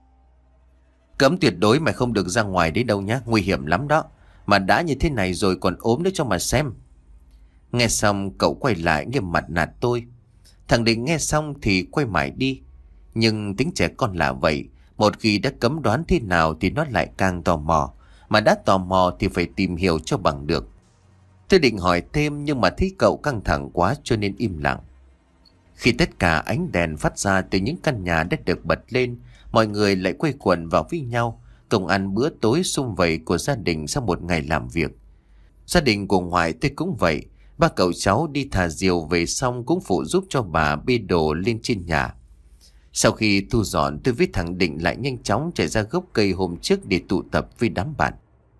Speaker 1: Cấm tuyệt đối mày không được ra ngoài đấy đâu nhá, nguy hiểm lắm đó. Mà đã như thế này rồi còn ốm nữa cho mà xem. Nghe xong cậu quay lại nghiêm mặt nạt tôi. Thằng Định nghe xong thì quay mãi đi. Nhưng tính trẻ con là vậy, một khi đã cấm đoán thế nào thì nó lại càng tò mò. Mà đã tò mò thì phải tìm hiểu cho bằng được. Tôi định hỏi thêm nhưng mà thấy cậu căng thẳng quá cho nên im lặng. Khi tất cả ánh đèn phát ra từ những căn nhà đã được bật lên, mọi người lại quây quần vào với nhau, cùng ăn bữa tối sum vầy của gia đình sau một ngày làm việc. Gia đình của ngoại tôi cũng vậy. Ba cậu cháu đi thả diều về xong cũng phụ giúp cho bà bê đồ lên trên nhà. Sau khi thu dọn, tôi với thằng Định lại nhanh chóng chạy ra gốc cây hôm trước để tụ tập với đám bạn.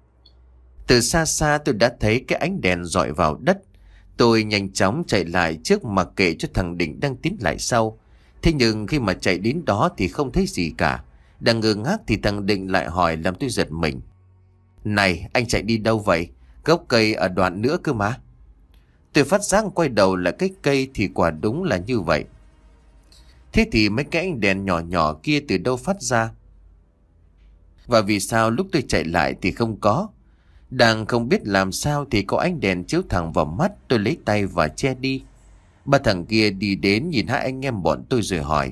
Speaker 1: Từ xa xa tôi đã thấy cái ánh đèn rọi vào đất. Tôi nhanh chóng chạy lại trước mặc kệ cho thằng Định đang tiến lại sau. Thế nhưng khi mà chạy đến đó thì không thấy gì cả. Đang ngơ ngác thì thằng Định lại hỏi làm tôi giật mình. Này, anh chạy đi đâu vậy? Gốc cây ở đoạn nữa cơ mà. Tôi phát giác quay đầu là cái cây thì quả đúng là như vậy. Thế thì mấy cái ánh đèn nhỏ nhỏ kia từ đâu phát ra? Và vì sao lúc tôi chạy lại thì không có? Đang không biết làm sao thì có ánh đèn chiếu thẳng vào mắt. Tôi lấy tay và che đi. Ba thằng kia đi đến nhìn hai anh em bọn tôi rồi hỏi.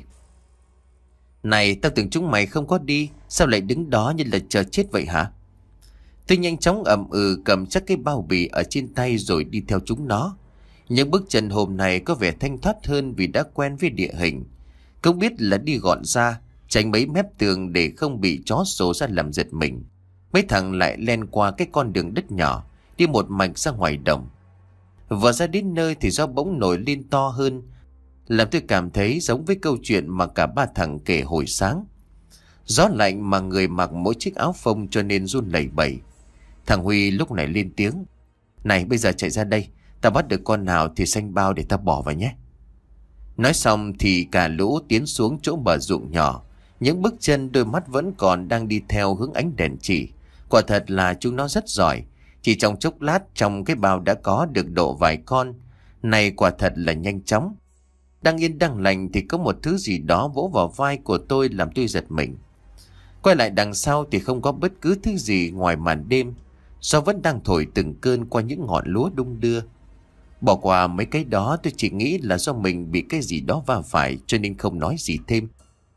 Speaker 1: Này, tao tưởng chúng mày không có đi, sao lại đứng đó như là chờ chết vậy hả? Tôi nhanh chóng ậm ừ cầm chắc cái bao bì ở trên tay rồi đi theo chúng nó. Những bước chân hôm nay có vẻ thanh thoát hơn vì đã quen với địa hình. Không biết là đi gọn ra, tránh mấy mép tường để không bị chó sổ ra làm giật mình. Mấy thằng lại len qua cái con đường đất nhỏ, đi một mạch ra ngoài đồng. Vừa ra đến nơi thì gió bỗng nổi lên to hơn, làm tôi cảm thấy giống với câu chuyện mà cả ba thằng kể hồi sáng. Gió lạnh mà người mặc mỗi chiếc áo phông cho nên run lẩy bẩy. Thằng Huy lúc này lên tiếng. Này, bây giờ chạy ra đây, ta bắt được con nào thì xanh bao để ta bỏ vào nhé. Nói xong thì cả lũ tiến xuống chỗ bờ ruộng nhỏ. Những bước chân đôi mắt vẫn còn đang đi theo hướng ánh đèn chỉ. Quả thật là chúng nó rất giỏi. Chỉ trong chốc lát trong cái bao đã có được độ vài con. Này quả thật là nhanh chóng. Đang yên đang lành thì có một thứ gì đó vỗ vào vai của tôi làm tôi giật mình. Quay lại đằng sau thì không có bất cứ thứ gì ngoài màn đêm. Gió vẫn đang thổi từng cơn qua những ngọn lúa đung đưa. Bỏ qua mấy cái đó tôi chỉ nghĩ là do mình bị cái gì đó va phải cho nên không nói gì thêm.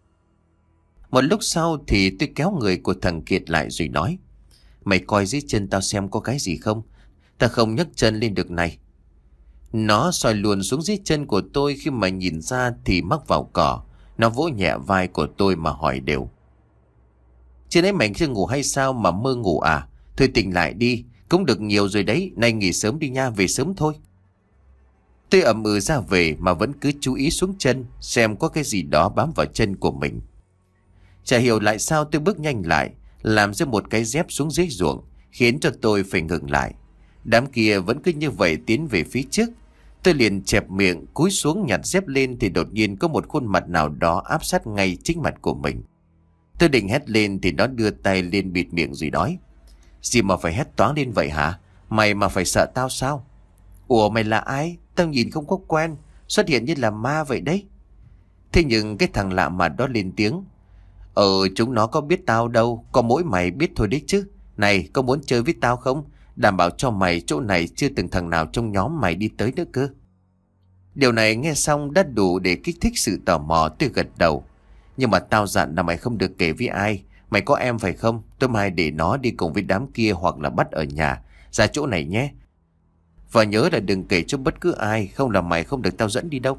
Speaker 1: Một lúc sau thì tôi kéo người của thằng Kiệt lại rồi nói. Mày coi dưới chân tao xem có cái gì không? Ta không nhấc chân lên được này. Nó soi luồn xuống dưới chân của tôi, khi mà nhìn ra thì mắc vào cỏ. Nó vỗ nhẹ vai của tôi mà hỏi đều. Chứ nãy mày chưa ngủ hay sao mà mơ ngủ à? Thôi tỉnh lại đi, cũng được nhiều rồi đấy, nay nghỉ sớm đi nha, về sớm thôi. Tôi ậm ừ ra về mà vẫn cứ chú ý xuống chân, xem có cái gì đó bám vào chân của mình. Chả hiểu lại sao tôi bước nhanh lại, làm ra một cái dép xuống dưới ruộng, khiến cho tôi phải ngừng lại. Đám kia vẫn cứ như vậy tiến về phía trước. Tôi liền chẹp miệng, cúi xuống nhặt dép lên thì đột nhiên có một khuôn mặt nào đó áp sát ngay chính mặt của mình. Tôi định hét lên thì nó đưa tay lên bịt miệng rồi nói. Gì mà phải hét toáng lên vậy hả? Mày mà phải sợ tao sao? Ủa mày là ai? Tao nhìn không có quen, xuất hiện như là ma vậy đấy. Thế nhưng cái thằng lạ mặt đó lên tiếng. Ờ chúng nó có biết tao đâu, có mỗi mày biết thôi đấy chứ. Này có muốn chơi với tao không? Đảm bảo cho mày chỗ này chưa từng thằng nào trong nhóm mày đi tới nữa cơ. Điều này nghe xong đã đủ để kích thích sự tò mò. Tôi gật đầu. Nhưng mà tao dặn là mày không được kể với ai. Mày có em phải không? Tôi mai để nó đi cùng với đám kia hoặc là bắt ở nhà. Ra chỗ này nhé. Và nhớ là đừng kể cho bất cứ ai, không là mày không được tao dẫn đi đâu.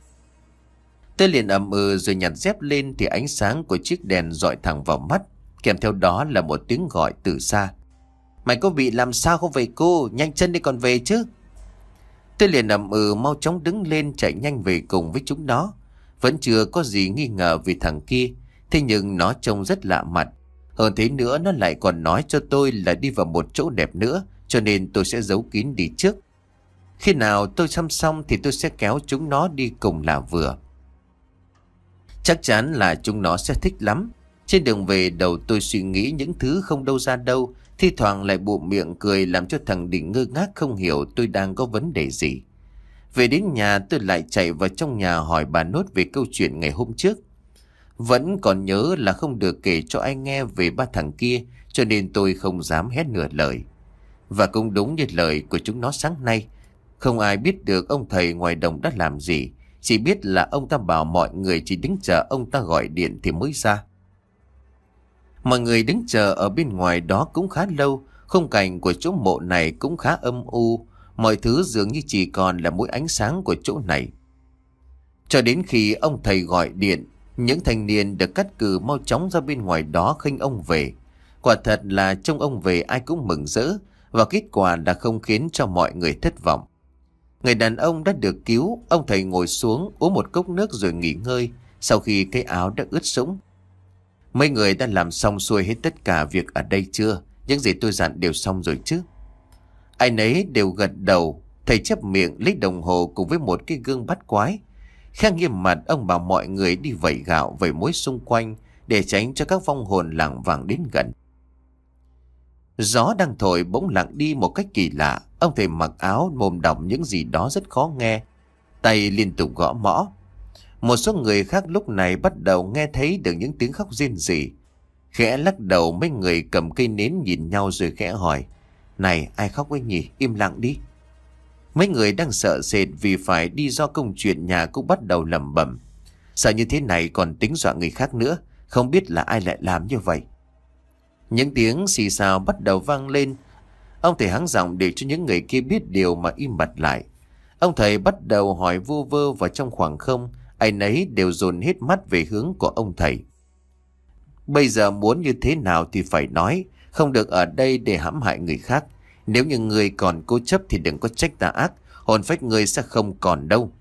Speaker 1: Tôi liền ậm ừ rồi nhặt dép lên thì ánh sáng của chiếc đèn dọi thẳng vào mắt. Kèm theo đó là một tiếng gọi từ xa. Mày có bị làm sao không vậy cô? Nhanh chân đi còn về chứ. Tôi liền ậm ừ mau chóng đứng lên chạy nhanh về cùng với chúng nó. Vẫn chưa có gì nghi ngờ về thằng kia. Thế nhưng nó trông rất lạ mặt. Hơn thế nữa nó lại còn nói cho tôi là đi vào một chỗ đẹp nữa. Cho nên tôi sẽ giấu kín đi trước. Khi nào tôi chăm xong thì tôi sẽ kéo chúng nó đi cùng là vừa. Chắc chắn là chúng nó sẽ thích lắm. Trên đường về đầu tôi suy nghĩ những thứ không đâu ra đâu. Thi thoảng lại bụm miệng cười làm cho thằng Định ngơ ngác không hiểu tôi đang có vấn đề gì. Về đến nhà tôi lại chạy vào trong nhà hỏi bà Nốt về câu chuyện ngày hôm trước. Vẫn còn nhớ là không được kể cho ai nghe về ba thằng kia, cho nên tôi không dám hét nửa lời. Và cũng đúng như lời của chúng nó sáng nay, không ai biết được ông thầy ngoài đồng đã làm gì. Chỉ biết là ông ta bảo mọi người chỉ đứng chờ ông ta gọi điện thì mới ra. Mọi người đứng chờ ở bên ngoài đó cũng khá lâu. Khung cảnh của chỗ mộ này cũng khá âm u. Mọi thứ dường như chỉ còn là mỗi ánh sáng của chỗ này. Cho đến khi ông thầy gọi điện, những thanh niên được cắt cử mau chóng ra bên ngoài đó khênh ông về. Quả thật là trông ông về ai cũng mừng rỡ. Và kết quả đã không khiến cho mọi người thất vọng. Người đàn ông đã được cứu. Ông thầy ngồi xuống uống một cốc nước rồi nghỉ ngơi. Sau khi cái áo đã ướt sũng. Mấy người đã làm xong xuôi hết tất cả việc ở đây chưa? Những gì tôi dặn đều xong rồi chứ? Ai nấy đều gật đầu. Thầy chép miệng lấy đồng hồ cùng với một cái gương bắt quái. Khá nghiêm mặt ông bảo mọi người đi vẩy gạo vẩy muối xung quanh để tránh cho các vong hồn lảng vảng đến gần. Gió đang thổi bỗng lặng đi một cách kỳ lạ. Ông thầy mặc áo mồm đọc những gì đó rất khó nghe. Tay liên tục gõ mõ. Một số người khác lúc này bắt đầu nghe thấy được những tiếng khóc rên rỉ. Khẽ lắc đầu mấy người cầm cây nến nhìn nhau rồi khẽ hỏi. Này ai khóc ấy nhỉ? Im lặng đi. Mấy người đang sợ sệt vì phải đi do công chuyện nhà cũng bắt đầu lẩm bẩm. Sợ như thế này còn tính dọa người khác nữa. Không biết là ai lại làm như vậy. Những tiếng xì xào bắt đầu vang lên. Ông thầy hắng giọng để cho những người kia biết điều mà im bặt lại. Ông thầy bắt đầu hỏi vu vơ vào trong khoảng không. Ai nấy đều dồn hết mắt về hướng của ông thầy. Bây giờ muốn như thế nào thì phải nói. Không được ở đây để hãm hại người khác. Nếu như người còn cố chấp thì đừng có trách tà ác. Hồn phách người sẽ không còn đâu.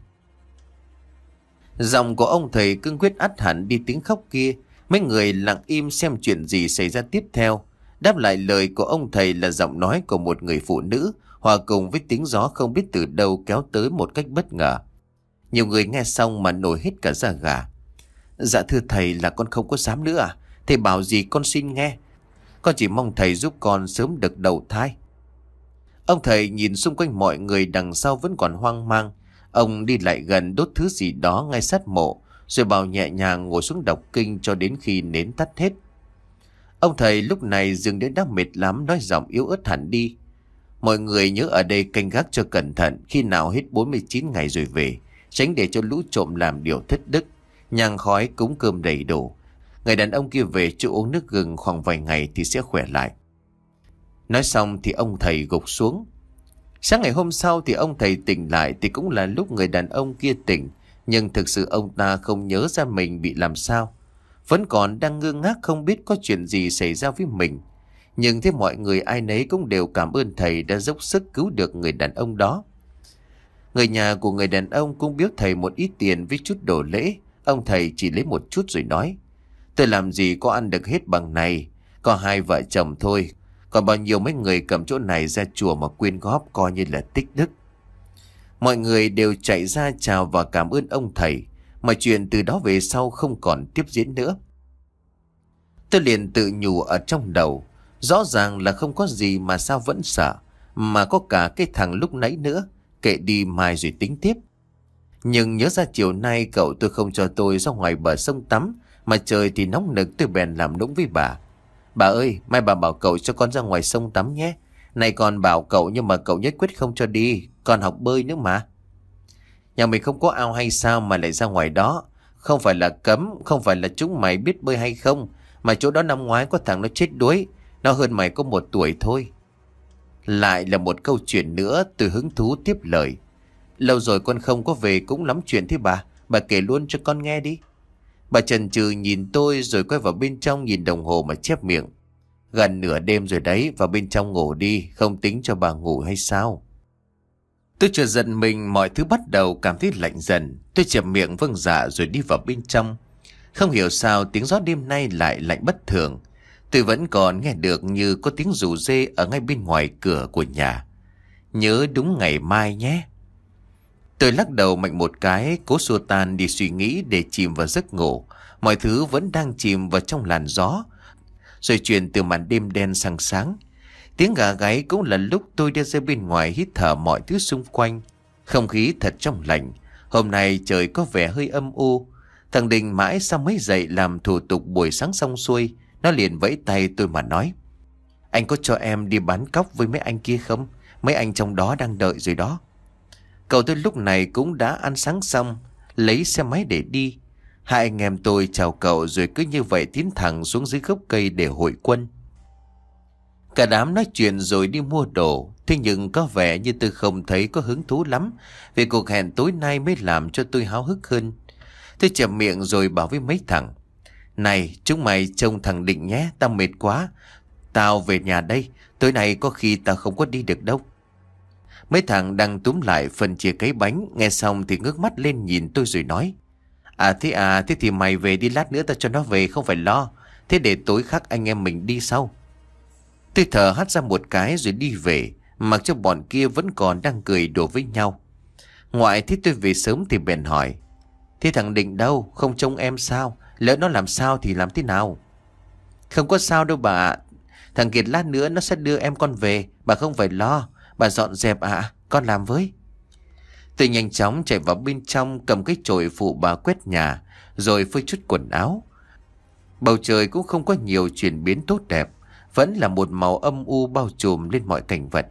Speaker 1: Giọng của ông thầy cương quyết ắt hẳn đi tiếng khóc kia. Mấy người lặng im xem chuyện gì xảy ra tiếp theo. Đáp lại lời của ông thầy là giọng nói của một người phụ nữ, hòa cùng với tiếng gió không biết từ đâu kéo tới một cách bất ngờ. Nhiều người nghe xong mà nổi hết cả da gà. Dạ thưa thầy, là con không có dám nữa à? Thầy bảo gì con xin nghe. Con chỉ mong thầy giúp con sớm được đầu thai. Ông thầy nhìn xung quanh mọi người đằng sau vẫn còn hoang mang. Ông đi lại gần đốt thứ gì đó ngay sát mộ, rồi bảo nhẹ nhàng ngồi xuống đọc kinh cho đến khi nến tắt hết. Ông thầy lúc này dường đến đã mệt lắm, nói giọng yếu ớt hẳn đi. Mọi người nhớ ở đây canh gác cho cẩn thận, khi nào hết bốn mươi chín ngày rồi về, tránh để cho lũ trộm làm điều thất đức. Nhang khói cúng cơm đầy đủ. Người đàn ông kia về chỗ uống nước gừng khoảng vài ngày thì sẽ khỏe lại. Nói xong thì ông thầy gục xuống. Sáng ngày hôm sau thì ông thầy tỉnh lại thì cũng là lúc người đàn ông kia tỉnh. Nhưng thực sự ông ta không nhớ ra mình bị làm sao. Vẫn còn đang ngơ ngác không biết có chuyện gì xảy ra với mình. Nhưng thế mọi người ai nấy cũng đều cảm ơn thầy đã dốc sức cứu được người đàn ông đó. Người nhà của người đàn ông cũng biếu thầy một ít tiền với chút đồ lễ. Ông thầy chỉ lấy một chút rồi nói. Tôi làm gì có ăn được hết bằng này. Có hai vợ chồng thôi. Còn bao nhiêu mấy người cầm chỗ này ra chùa mà quyên góp coi như là tích đức. Mọi người đều chạy ra chào và cảm ơn ông thầy. Mọi chuyện từ đó về sau không còn tiếp diễn nữa. Tôi liền tự nhủ ở trong đầu. Rõ ràng là không có gì mà sao vẫn sợ. Mà có cả cái thằng lúc nãy nữa. Kệ đi, mai rồi tính tiếp. Nhưng nhớ ra chiều nay cậu tôi không cho tôi ra ngoài bờ sông tắm, mà trời thì nóng nực, tôi bèn làm nũng với bà. Bà ơi, mai bà bảo cậu cho con ra ngoài sông tắm nhé. Này con bảo cậu nhưng mà cậu nhất quyết không cho đi. Con học bơi nữa mà. Nhà mình không có ao hay sao mà lại ra ngoài đó? Không phải là cấm, không phải là chúng mày biết bơi hay không, mà chỗ đó năm ngoái có thằng nó chết đuối. Nó hơn mày có một tuổi thôi. Lại là một câu chuyện nữa. Tôi hứng thú tiếp lời. Lâu rồi con không có về cũng lắm chuyện thế bà. Bà kể luôn cho con nghe đi. Bà chần chừ nhìn tôi rồi quay vào bên trong nhìn đồng hồ mà chép miệng. Gần nửa đêm rồi đấy, vào bên trong ngủ đi, không tính cho bà ngủ hay sao? Tôi chợt giận mình, mọi thứ bắt đầu cảm thấy lạnh dần. Tôi chẹp miệng vâng dạ rồi đi vào bên trong. Không hiểu sao tiếng gió đêm nay lại lạnh bất thường. Tôi vẫn còn nghe được như có tiếng rủ rê ở ngay bên ngoài cửa của nhà. Nhớ đúng ngày mai nhé. Tôi lắc đầu mạnh một cái, cố xua tan đi suy nghĩ để chìm vào giấc ngủ. Mọi thứ vẫn đang chìm vào trong làn gió. Rồi chuyển từ màn đêm đen sang sáng. Tiếng gà gáy cũng là lúc tôi đi ra bên ngoài hít thở mọi thứ xung quanh. Không khí thật trong lành. Hôm nay trời có vẻ hơi âm u. Thằng Đình mãi sao mới dậy làm thủ tục buổi sáng xong xuôi. Nó liền vẫy tay tôi mà nói. Anh có cho em đi bán cóc với mấy anh kia không? Mấy anh trong đó đang đợi rồi đó. Cậu tôi lúc này cũng đã ăn sáng xong, lấy xe máy để đi. Hai anh em tôi chào cậu rồi cứ như vậy tiến thẳng xuống dưới gốc cây để hội quân. Cả đám nói chuyện rồi đi mua đồ. Thế nhưng có vẻ như tôi không thấy có hứng thú lắm, vì cuộc hẹn tối nay mới làm cho tôi háo hức hơn. Tôi chẹp miệng rồi bảo với mấy thằng. Này, chúng mày trông thằng Định nhé, tao mệt quá. Tao về nhà đây, tối nay có khi tao không có đi được đâu. Mấy thằng đang túm lại phần chia cái bánh, nghe xong thì ngước mắt lên nhìn tôi rồi nói. À thế à, thế thì mày về đi, lát nữa tao cho nó về, không phải lo. Thế để tối khác anh em mình đi sau. Tôi thở hắt ra một cái rồi đi về, mặc cho bọn kia vẫn còn đang cười đùa với nhau. Ngoại thấy tôi về sớm thì bèn hỏi. Thế thằng Định đâu, không trông em sao? Lỡ nó làm sao thì làm thế nào? Không có sao đâu bà ạ. Thằng Kiệt lát nữa nó sẽ đưa em con về, bà không phải lo. Bà dọn dẹp ạ, à, con làm với. Tôi nhanh chóng chạy vào bên trong, cầm cái chổi phụ bà quét nhà, rồi phơi chút quần áo. Bầu trời cũng không có nhiều chuyển biến tốt đẹp, vẫn là một màu âm u bao trùm lên mọi cảnh vật.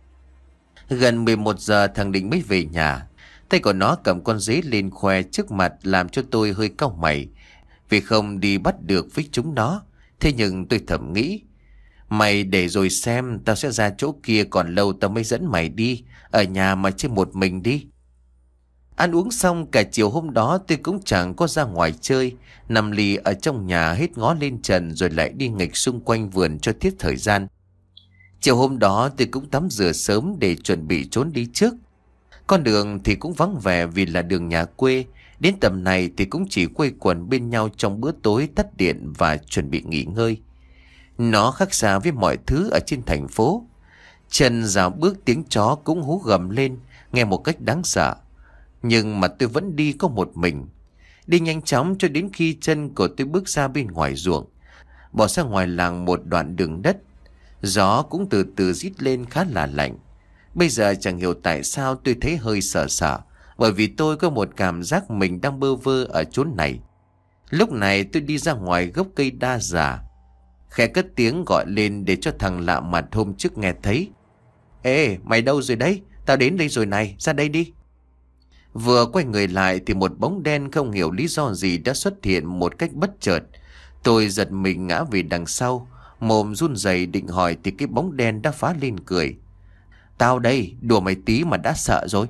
Speaker 1: Gần mười một giờ thằng Định mới về nhà. Tay của nó cầm con dế lên khoe trước mặt làm cho tôi hơi cau mày, vì không đi bắt được với chúng nó. Thế nhưng tôi thầm nghĩ, mày để rồi xem, tao sẽ ra chỗ kia còn lâu tao mới dẫn mày đi. Ở nhà mà chơi một mình đi. Ăn uống xong cả chiều hôm đó tôi cũng chẳng có ra ngoài chơi. Nằm lì ở trong nhà hết ngó lên trần rồi lại đi nghịch xung quanh vườn cho tiết thời gian. Chiều hôm đó tôi cũng tắm rửa sớm để chuẩn bị trốn đi trước. Con đường thì cũng vắng vẻ vì là đường nhà quê. Đến tầm này thì cũng chỉ quây quần bên nhau trong bữa tối, tắt điện và chuẩn bị nghỉ ngơi. Nó khác xa với mọi thứ ở trên thành phố. Chân dạo bước tiếng chó cũng hú gầm lên, nghe một cách đáng sợ. Nhưng mà tôi vẫn đi có một mình. Đi nhanh chóng cho đến khi chân của tôi bước ra bên ngoài ruộng, bỏ ra ngoài làng một đoạn đường đất. Gió cũng từ từ rít lên khá là lạnh. Bây giờ chẳng hiểu tại sao tôi thấy hơi sợ sợ, bởi vì tôi có một cảm giác mình đang bơ vơ ở chốn này. Lúc này tôi đi ra ngoài gốc cây đa già, khẽ cất tiếng gọi lên để cho thằng lạ mặt hôm trước nghe thấy. Ê, mày đâu rồi đấy? Tao đến đây rồi này, ra đây đi. Vừa quay người lại thì một bóng đen không hiểu lý do gì đã xuất hiện một cách bất chợt. Tôi giật mình ngã về đằng sau, mồm run rẩy định hỏi thì cái bóng đen đã phá lên cười. Tao đây, đùa mày tí mà đã sợ rồi.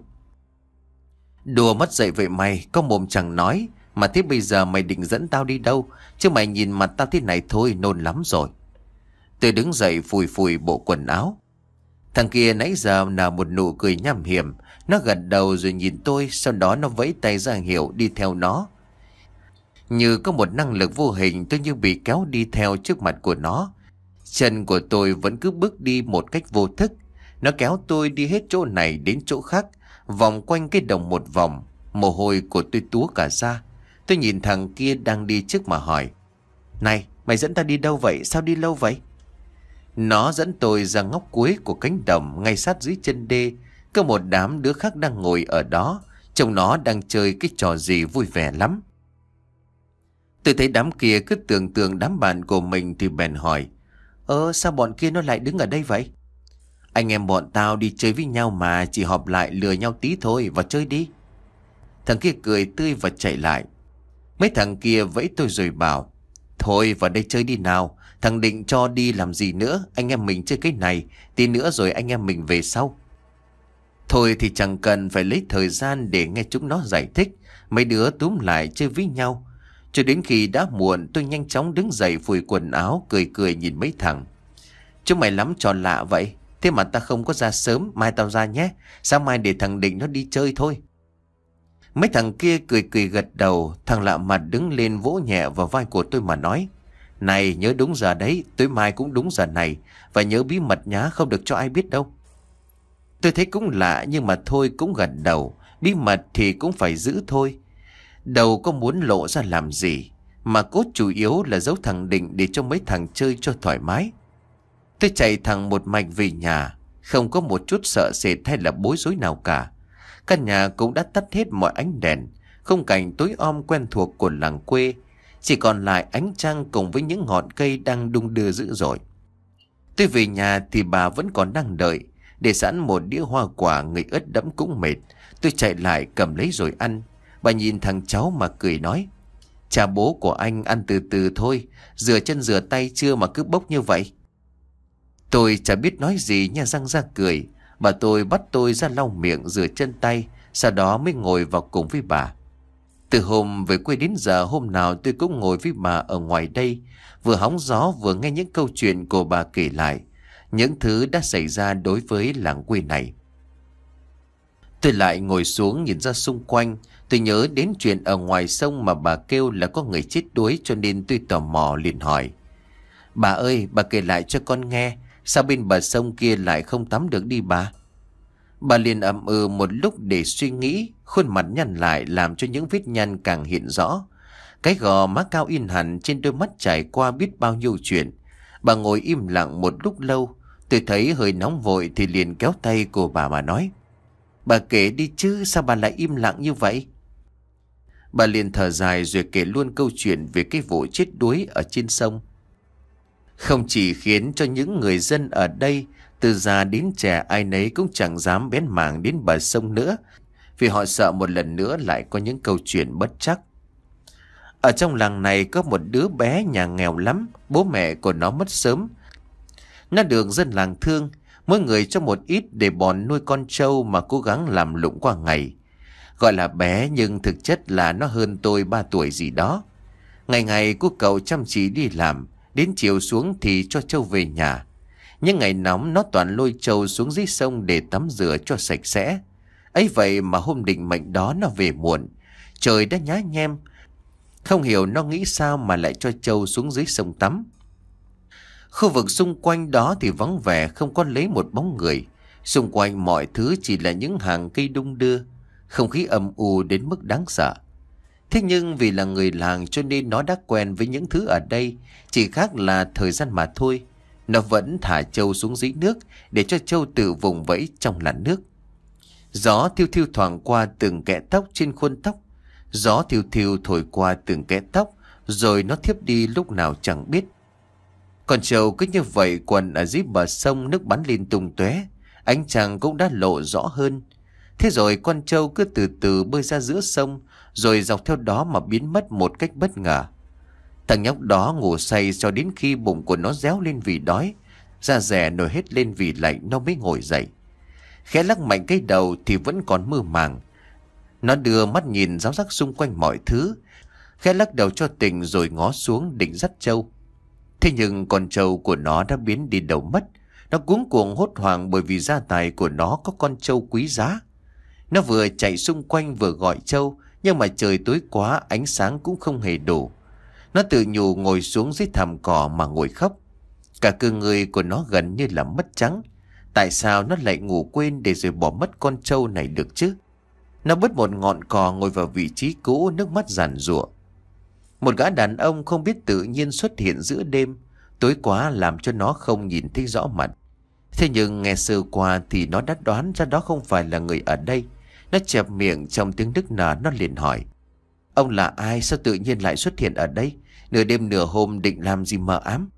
Speaker 1: Đùa mất dậy vậy mày, có mồm chẳng nói. Mà thế bây giờ mày định dẫn tao đi đâu? Chứ mày nhìn mặt tao thế này thôi nôn lắm rồi. Tôi đứng dậy phủi phủi bộ quần áo. Thằng kia nãy giờ nở một nụ cười nham hiểm. Nó gật đầu rồi nhìn tôi, sau đó nó vẫy tay ra hiệu đi theo nó. Như có một năng lực vô hình, tôi như bị kéo đi theo trước mặt của nó. Chân của tôi vẫn cứ bước đi một cách vô thức. Nó kéo tôi đi hết chỗ này đến chỗ khác, vòng quanh cái đồng một vòng. Mồ hôi của tôi túa cả ra. Tôi nhìn thằng kia đang đi trước mà hỏi. Này, mày dẫn ta đi đâu vậy? Sao đi lâu vậy? Nó dẫn tôi ra ngóc cuối của cánh đồng ngay sát dưới chân đê. Có một đám đứa khác đang ngồi ở đó, trông nó đang chơi cái trò gì vui vẻ lắm. Tôi thấy đám kia cứ tưởng tượng đám bạn của mình thì bèn hỏi: Ơ sao bọn kia nó lại đứng ở đây vậy? Anh em bọn tao đi chơi với nhau mà, chỉ họp lại lừa nhau tí thôi, vào chơi đi. Thằng kia cười tươi và chạy lại. Mấy thằng kia vẫy tôi rồi bảo: Thôi vào đây chơi đi nào, thằng định cho đi làm gì nữa, anh em mình chơi cái này, tí nữa rồi anh em mình về sau. Thôi thì chẳng cần phải lấy thời gian để nghe chúng nó giải thích. Mấy đứa túm lại chơi với nhau. Cho đến khi đã muộn, tôi nhanh chóng đứng dậy phủi quần áo, cười cười nhìn mấy thằng. Chúng mày lắm trò lạ vậy, thế mà ta không có ra sớm, mai tao ra nhé. Sáng mai để thằng Định nó đi chơi thôi. Mấy thằng kia cười cười gật đầu. Thằng lạ mặt đứng lên vỗ nhẹ vào vai của tôi mà nói: Này nhớ đúng giờ đấy, tối mai cũng đúng giờ này. Và nhớ bí mật nhá, không được cho ai biết đâu. Tôi thấy cũng lạ nhưng mà thôi cũng gật đầu. Bí mật thì cũng phải giữ thôi. Đâu có muốn lộ ra làm gì, mà cốt chủ yếu là giấu thằng Định để cho mấy thằng chơi cho thoải mái. Tôi chạy thẳng một mạch về nhà, không có một chút sợ sệt hay là bối rối nào cả. Căn nhà cũng đã tắt hết mọi ánh đèn, khung cảnh tối om quen thuộc của làng quê, chỉ còn lại ánh trăng cùng với những ngọn cây đang đung đưa dữ dội. Tôi về nhà thì bà vẫn còn đang đợi, để sẵn một đĩa hoa quả người ớt đẫm cũng mệt. Tôi chạy lại cầm lấy rồi ăn. Bà nhìn thằng cháu mà cười nói: Cha bố của anh ăn từ từ thôi, rửa chân rửa tay chưa mà cứ bốc như vậy. Tôi chả biết nói gì, nha răng ra cười. Bà tôi bắt tôi ra lau miệng rửa chân tay, sau đó mới ngồi vào cùng với bà. Từ hôm về quê đến giờ, hôm nào tôi cũng ngồi với bà ở ngoài đây, vừa hóng gió vừa nghe những câu chuyện của bà kể lại, những thứ đã xảy ra đối với làng quê này. Tôi lại ngồi xuống nhìn ra xung quanh. Tôi nhớ đến chuyện ở ngoài sông mà bà kêu là có người chết đuối, cho nên tôi tò mò liền hỏi: Bà ơi, bà kể lại cho con nghe, sao bên bờ sông kia lại không tắm được đi bà? Bà liền ậm ừ một lúc để suy nghĩ, khuôn mặt nhăn lại làm cho những vết nhăn càng hiện rõ. Cái gò má cao in hẳn, trên đôi mắt trải qua biết bao nhiêu chuyện. Bà ngồi im lặng một lúc lâu. Tôi thấy hơi nóng vội thì liền kéo tay của bà mà nói: Bà kể đi chứ, sao bà lại im lặng như vậy? Bà liền thở dài rồi kể luôn câu chuyện về cái vụ chết đuối ở trên sông. Không chỉ khiến cho những người dân ở đây, từ già đến trẻ ai nấy cũng chẳng dám bén mảng đến bờ sông nữa, vì họ sợ một lần nữa lại có những câu chuyện bất trắc. Ở trong làng này có một đứa bé nhà nghèo lắm, bố mẹ của nó mất sớm. Nó được dân làng thương, mỗi người cho một ít để bòn nuôi con trâu mà cố gắng làm lụng qua ngày. Gọi là bé nhưng thực chất là nó hơn tôi ba tuổi gì đó. Ngày ngày cô cậu chăm chỉ đi làm, đến chiều xuống thì cho trâu về nhà. Những ngày nóng nó toàn lôi trâu xuống dưới sông để tắm rửa cho sạch sẽ. Ấy vậy mà hôm định mệnh đó nó về muộn, trời đã nhá nhem. Không hiểu nó nghĩ sao mà lại cho trâu xuống dưới sông tắm. Khu vực xung quanh đó thì vắng vẻ, không có lấy một bóng người. Xung quanh mọi thứ chỉ là những hàng cây đung đưa, không khí âm u đến mức đáng sợ. Thế nhưng vì là người làng cho nên nó đã quen với những thứ ở đây, chỉ khác là thời gian mà thôi. Nó vẫn thả trâu xuống dưới nước để cho trâu tự vùng vẫy trong làn nước. Gió thiêu thiêu thoảng qua từng kẽ tóc trên khuôn tóc. Gió thiêu thiêu thổi qua từng kẽ tóc, rồi nó thiếp đi lúc nào chẳng biết. Con trâu cứ như vậy quần ở dưới bờ sông, nước bắn lên tung tóe, ánh trăng cũng đã lộ rõ hơn. Thế rồi con trâu cứ từ từ bơi ra giữa sông, rồi dọc theo đó mà biến mất một cách bất ngờ. Thằng nhóc đó ngủ say cho đến khi bụng của nó réo lên vì đói, da dẻ nổi hết lên vì lạnh, nó mới ngồi dậy. Khẽ lắc mạnh cái đầu thì vẫn còn mơ màng. Nó đưa mắt nhìn ráo rắc xung quanh mọi thứ, khẽ lắc đầu cho tỉnh rồi ngó xuống định dắt trâu. Thế nhưng con trâu của nó đã biến đi đâu mất. Nó cuống cuồng hốt hoảng bởi vì gia tài của nó có con trâu quý giá. Nó vừa chạy xung quanh vừa gọi trâu, nhưng mà trời tối quá, ánh sáng cũng không hề đủ. Nó tự nhủ ngồi xuống dưới thảm cỏ mà ngồi khóc. Cả cơ người của nó gần như là mất trắng. Tại sao nó lại ngủ quên để rồi bỏ mất con trâu này được chứ? Nó bứt một ngọn cỏ ngồi vào vị trí cũ, nước mắt giàn giụa. Một gã đàn ông không biết tự nhiên xuất hiện giữa đêm. tối quá làm cho nó không nhìn thấy rõ mặt. Thế nhưng nghe sơ qua thì nó đã đoán ra đó không phải là người ở đây. Nó chẹp miệng trong tiếng nức nở, nó liền hỏi: Ông là ai, sao tự nhiên lại xuất hiện ở đây? Nửa đêm nửa hôm định làm gì mờ ám?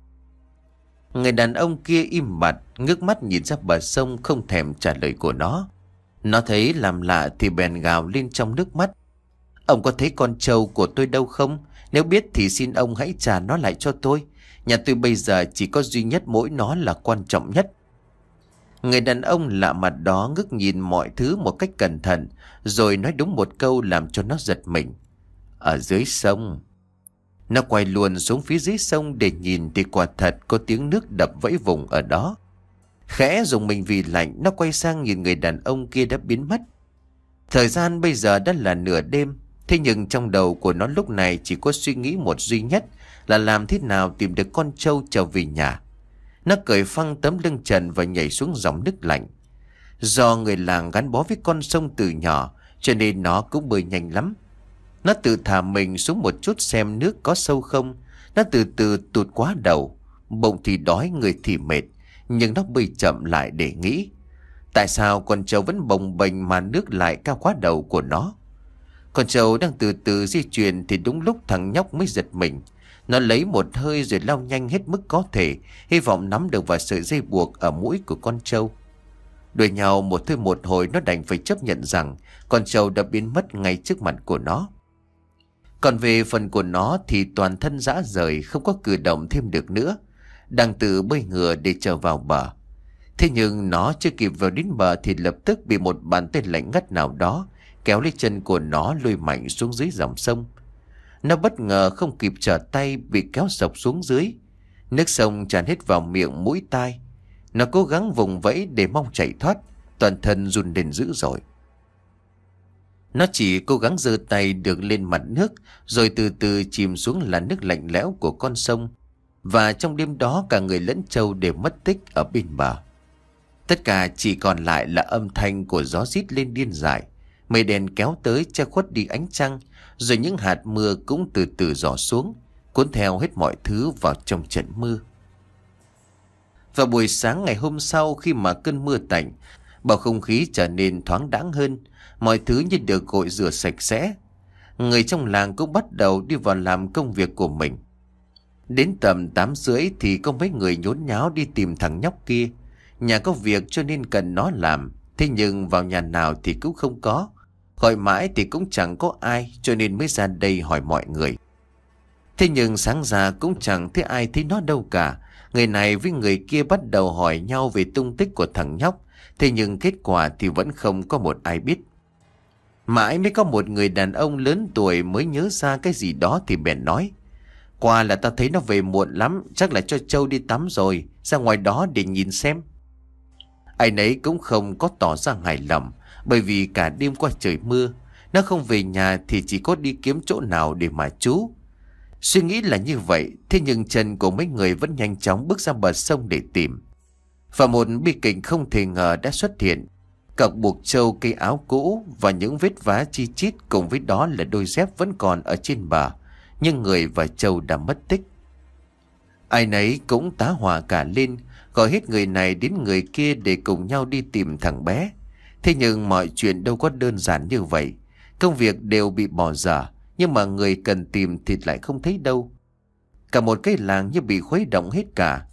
Speaker 1: Người đàn ông kia im bặt, ngước mắt nhìn ra bờ sông, không thèm trả lời của nó. Nó thấy làm lạ thì bèn gào lên trong nước mắt: Ông có thấy con trâu của tôi đâu không? Nếu biết thì xin ông hãy trả nó lại cho tôi. Nhà tôi bây giờ chỉ có duy nhất mỗi nó là quan trọng nhất. Người đàn ông lạ mặt đó ngước nhìn mọi thứ một cách cẩn thận, rồi nói đúng một câu làm cho nó giật mình: Ở dưới sông. Nó quay luôn xuống phía dưới sông để nhìn thì quả thật có tiếng nước đập vẫy vùng ở đó. Khẽ dùng mình vì lạnh, nó quay sang nhìn người đàn ông kia đã biến mất. Thời gian bây giờ đã là nửa đêm, thế nhưng trong đầu của nó lúc này chỉ có suy nghĩ một duy nhất là làm thế nào tìm được con trâu trở về nhà. Nó cởi phăng tấm lưng trần và nhảy xuống dòng nước lạnh. Do người làng gắn bó với con sông từ nhỏ cho nên nó cũng bơi nhanh lắm. Nó tự thả mình xuống một chút xem nước có sâu không. Nó từ từ tụt quá đầu, bụng thì đói, người thì mệt, nhưng nó bơi chậm lại để nghĩ: Tại sao con trâu vẫn bồng bềnh mà nước lại cao quá đầu của nó? Con trâu đang từ từ di chuyển thì đúng lúc thằng nhóc mới giật mình. Nó lấy một hơi rồi lao nhanh hết mức có thể, hy vọng nắm được vào sợi dây buộc ở mũi của con trâu. Đuổi nhau một thôi một hồi, nó đành phải chấp nhận rằng con trâu đã biến mất ngay trước mặt của nó. Còn về phần của nó thì toàn thân rã rời, không có cử động thêm được nữa, đang tự bơi ngửa để trở vào bờ. Thế nhưng nó chưa kịp vào đến bờ thì lập tức bị một bàn tay lạnh ngắt nào đó kéo lấy chân của nó lôi mạnh xuống dưới dòng sông. Nó bất ngờ không kịp trở tay, bị kéo sộc xuống dưới. Nước sông tràn hết vào miệng mũi tai. Nó cố gắng vùng vẫy để mong chạy thoát, toàn thân run lên dữ dội. Nó chỉ cố gắng giơ tay được lên mặt nước, rồi từ từ chìm xuống làn nước lạnh lẽo của con sông. Và trong đêm đó cả người lẫn trâu đều mất tích ở bên bờ. Tất cả chỉ còn lại là âm thanh của gió rít lên điên dại. Mây đen kéo tới che khuất đi ánh trăng, rồi những hạt mưa cũng từ từ rỏ xuống, cuốn theo hết mọi thứ vào trong trận mưa. Vào buổi sáng ngày hôm sau, khi mà cơn mưa tạnh, bầu không khí trở nên thoáng đãng hơn, mọi thứ như được gội rửa sạch sẽ. Người trong làng cũng bắt đầu đi vào làm công việc của mình. Đến tầm tám rưỡi thì có mấy người nhốn nháo đi tìm thằng nhóc kia. Nhà có việc cho nên cần nó làm, thế nhưng vào nhà nào thì cũng không có. Gọi mãi thì cũng chẳng có ai, cho nên mới ra đây hỏi mọi người. Thế nhưng sáng ra cũng chẳng thấy ai thấy nó đâu cả. Người này với người kia bắt đầu hỏi nhau về tung tích của thằng nhóc, thế nhưng kết quả thì vẫn không có một ai biết. Mãi mới có một người đàn ông lớn tuổi mới nhớ ra cái gì đó thì bèn nói: Qua là ta thấy nó về muộn lắm, chắc là cho trâu đi tắm rồi, ra ngoài đó để nhìn xem. Ai nấy cũng không có tỏ ra hài lòng, bởi vì cả đêm qua trời mưa, nó không về nhà thì chỉ có đi kiếm chỗ nào để mà trú. Suy nghĩ là như vậy, thế nhưng chân của mấy người vẫn nhanh chóng bước ra bờ sông để tìm. Và một bi kịch không thể ngờ đã xuất hiện. Cọc buộc trâu, cây áo cũ và những vết vá chi chít, cùng với đó là đôi dép vẫn còn ở trên bờ, nhưng người và trâu đã mất tích. Ai nấy cũng tá hỏa cả lên, gọi hết người này đến người kia để cùng nhau đi tìm thằng bé. Thế nhưng mọi chuyện đâu có đơn giản như vậy. Công việc đều bị bỏ dở, nhưng mà người cần tìm thì lại không thấy đâu. Cả một cái làng như bị khuấy động hết cả.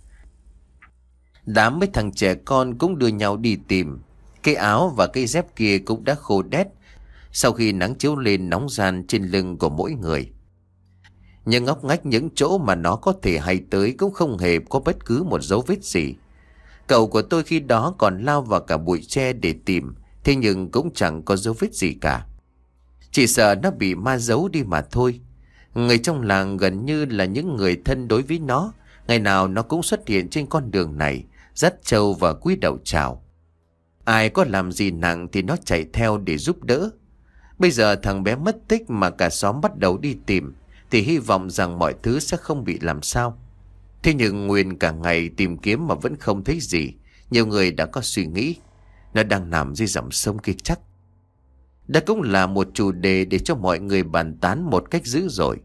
Speaker 1: Đám mấy thằng trẻ con cũng đưa nhau đi tìm. Cái áo và cái dép kia cũng đã khô đét sau khi nắng chiếu lên nóng ran trên lưng của mỗi người. Nhưng ngóc ngách những chỗ mà nó có thể hay tới cũng không hề có bất cứ một dấu vết gì. Cậu của tôi khi đó còn lao vào cả bụi tre để tìm, thế nhưng cũng chẳng có dấu vết gì cả. Chỉ sợ nó bị ma giấu đi mà thôi. Người trong làng gần như là những người thân đối với nó, ngày nào nó cũng xuất hiện trên con đường này, dắt trâu và cúi đầu chào. Ai có làm gì nặng thì nó chạy theo để giúp đỡ. Bây giờ thằng bé mất tích mà cả xóm bắt đầu đi tìm, thì hy vọng rằng mọi thứ sẽ không bị làm sao. Thế nhưng nguyên cả ngày tìm kiếm mà vẫn không thấy gì. Nhiều người đã có suy nghĩ nó đang nằm dưới dòng sông kia chắc. Đó cũng là một chủ đề để cho mọi người bàn tán một cách dữ dội.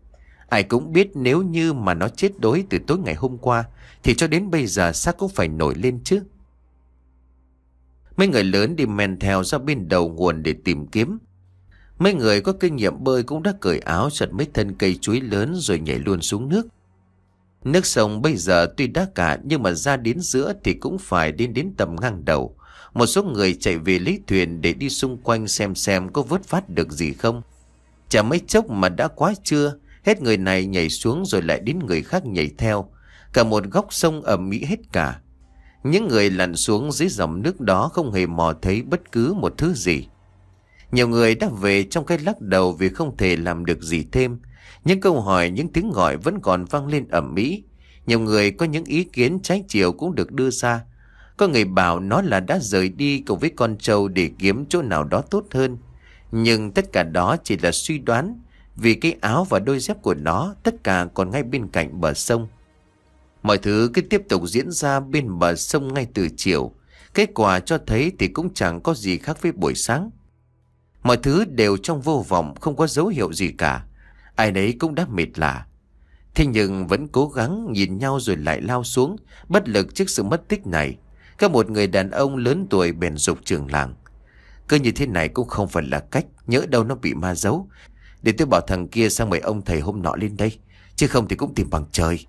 Speaker 1: Ai cũng biết nếu như mà nó chết đuối từ tối ngày hôm qua thì cho đến bây giờ xác cũng phải nổi lên chứ. Mấy người lớn đi men theo ra bên đầu nguồn để tìm kiếm. Mấy người có kinh nghiệm bơi cũng đã cởi áo chặt mấy thân cây chuối lớn rồi nhảy luôn xuống nước. Nước sông bây giờ tuy đã cạn nhưng mà ra đến giữa thì cũng phải đến đến tầm ngang đầu. Một số người chạy về lấy thuyền để đi xung quanh xem xem có vớt phát được gì không. Chả mấy chốc mà đã quá trưa, hết người này nhảy xuống rồi lại đến người khác nhảy theo. Cả một góc sông ầm ĩ hết cả. Những người lặn xuống dưới dòng nước đó không hề mò thấy bất cứ một thứ gì. Nhiều người đã về trong cái lắc đầu vì không thể làm được gì thêm. Những câu hỏi, những tiếng gọi vẫn còn vang lên ầm ĩ. Nhiều người có những ý kiến trái chiều cũng được đưa ra. Có người bảo nó là đã rời đi cùng với con trâu để kiếm chỗ nào đó tốt hơn. Nhưng tất cả đó chỉ là suy đoán, vì cái áo và đôi dép của nó tất cả còn ngay bên cạnh bờ sông. Mọi thứ cứ tiếp tục diễn ra bên bờ sông ngay từ chiều. Kết quả cho thấy thì cũng chẳng có gì khác với buổi sáng. Mọi thứ đều trong vô vọng, không có dấu hiệu gì cả. Ai nấy cũng đã mệt lả. Thế nhưng vẫn cố gắng nhìn nhau rồi lại lao xuống, bất lực trước sự mất tích này. Có một người đàn ông lớn tuổi bèn dục trưởng làng: cứ như thế này cũng không phải là cách, nhỡ đâu nó bị ma giấu. Để tôi bảo thằng kia sang mời ông thầy hôm nọ lên đây, chứ không thì cũng tìm bằng trời.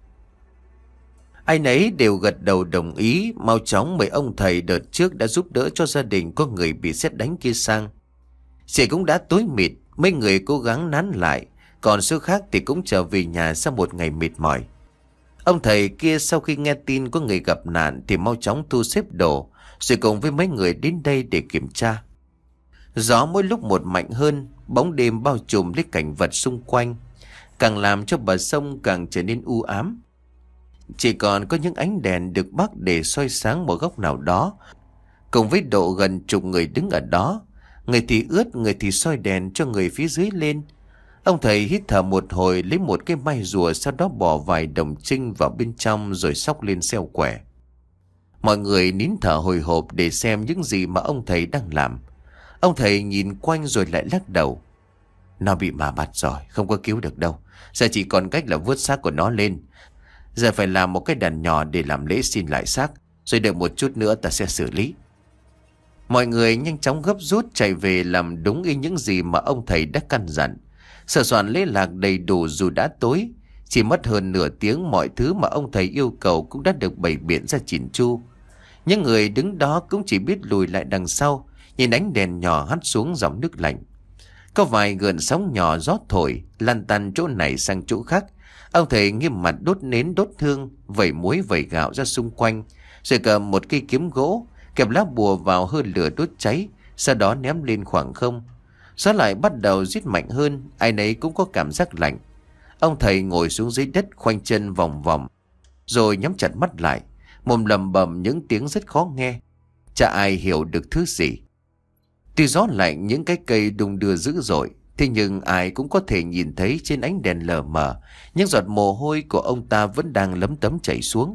Speaker 1: Ai nấy đều gật đầu đồng ý, mau chóng mời ông thầy đợt trước đã giúp đỡ cho gia đình có người bị sét đánh kia sang. Trời cũng đã tối mịt, mấy người cố gắng nán lại, còn số khác thì cũng trở về nhà sau một ngày mệt mỏi. Ông thầy kia sau khi nghe tin có người gặp nạn thì mau chóng thu xếp đồ, rồi cùng với mấy người đến đây để kiểm tra. Gió mỗi lúc một mạnh hơn, bóng đêm bao trùm lấy cảnh vật xung quanh, càng làm cho bờ sông càng trở nên u ám. Chỉ còn có những ánh đèn được bắc để soi sáng một góc nào đó, cùng với độ gần chục người đứng ở đó. Người thì ướt, người thì soi đèn cho người phía dưới lên. Ông thầy hít thở một hồi, lấy một cái mai rùa, sau đó bỏ vài đồng trinh vào bên trong rồi xóc lên xeo quẻ. Mọi người nín thở hồi hộp để xem những gì mà ông thầy đang làm. Ông thầy nhìn quanh rồi lại lắc đầu: nó bị ma bắt rồi, không có cứu được đâu. Giờ chỉ còn cách là vớt xác của nó lên. Giờ phải làm một cái đàn nhỏ để làm lễ xin lại xác, rồi đợi một chút nữa ta sẽ xử lý. Mọi người nhanh chóng gấp rút chạy về làm đúng y những gì mà ông thầy đã căn dặn. Sửa soạn lễ lạc đầy đủ dù đã tối. Chỉ mất hơn nửa tiếng, mọi thứ mà ông thầy yêu cầu cũng đã được bày biện ra chỉn chu. Những người đứng đó cũng chỉ biết lùi lại đằng sau, nhìn ánh đèn nhỏ hắt xuống dòng nước lạnh. Có vài gợn sóng nhỏ gió thổi lăn tăn chỗ này sang chỗ khác. Ông thầy nghiêm mặt đốt nến đốt hương, vẩy muối vẩy gạo ra xung quanh, rồi cầm một cây kiếm gỗ kẹp lá bùa vào hơn lửa đốt cháy, sau đó ném lên khoảng không. Gió lại bắt đầu rít mạnh hơn, ai nấy cũng có cảm giác lạnh. Ông thầy ngồi xuống dưới đất khoanh chân vòng vòng, rồi nhắm chặt mắt lại, mồm lầm bầm những tiếng rất khó nghe. Chả ai hiểu được thứ gì. Tuy gió lạnh, những cái cây đung đưa dữ dội, thế nhưng ai cũng có thể nhìn thấy trên ánh đèn lờ mờ, những giọt mồ hôi của ông ta vẫn đang lấm tấm chảy xuống.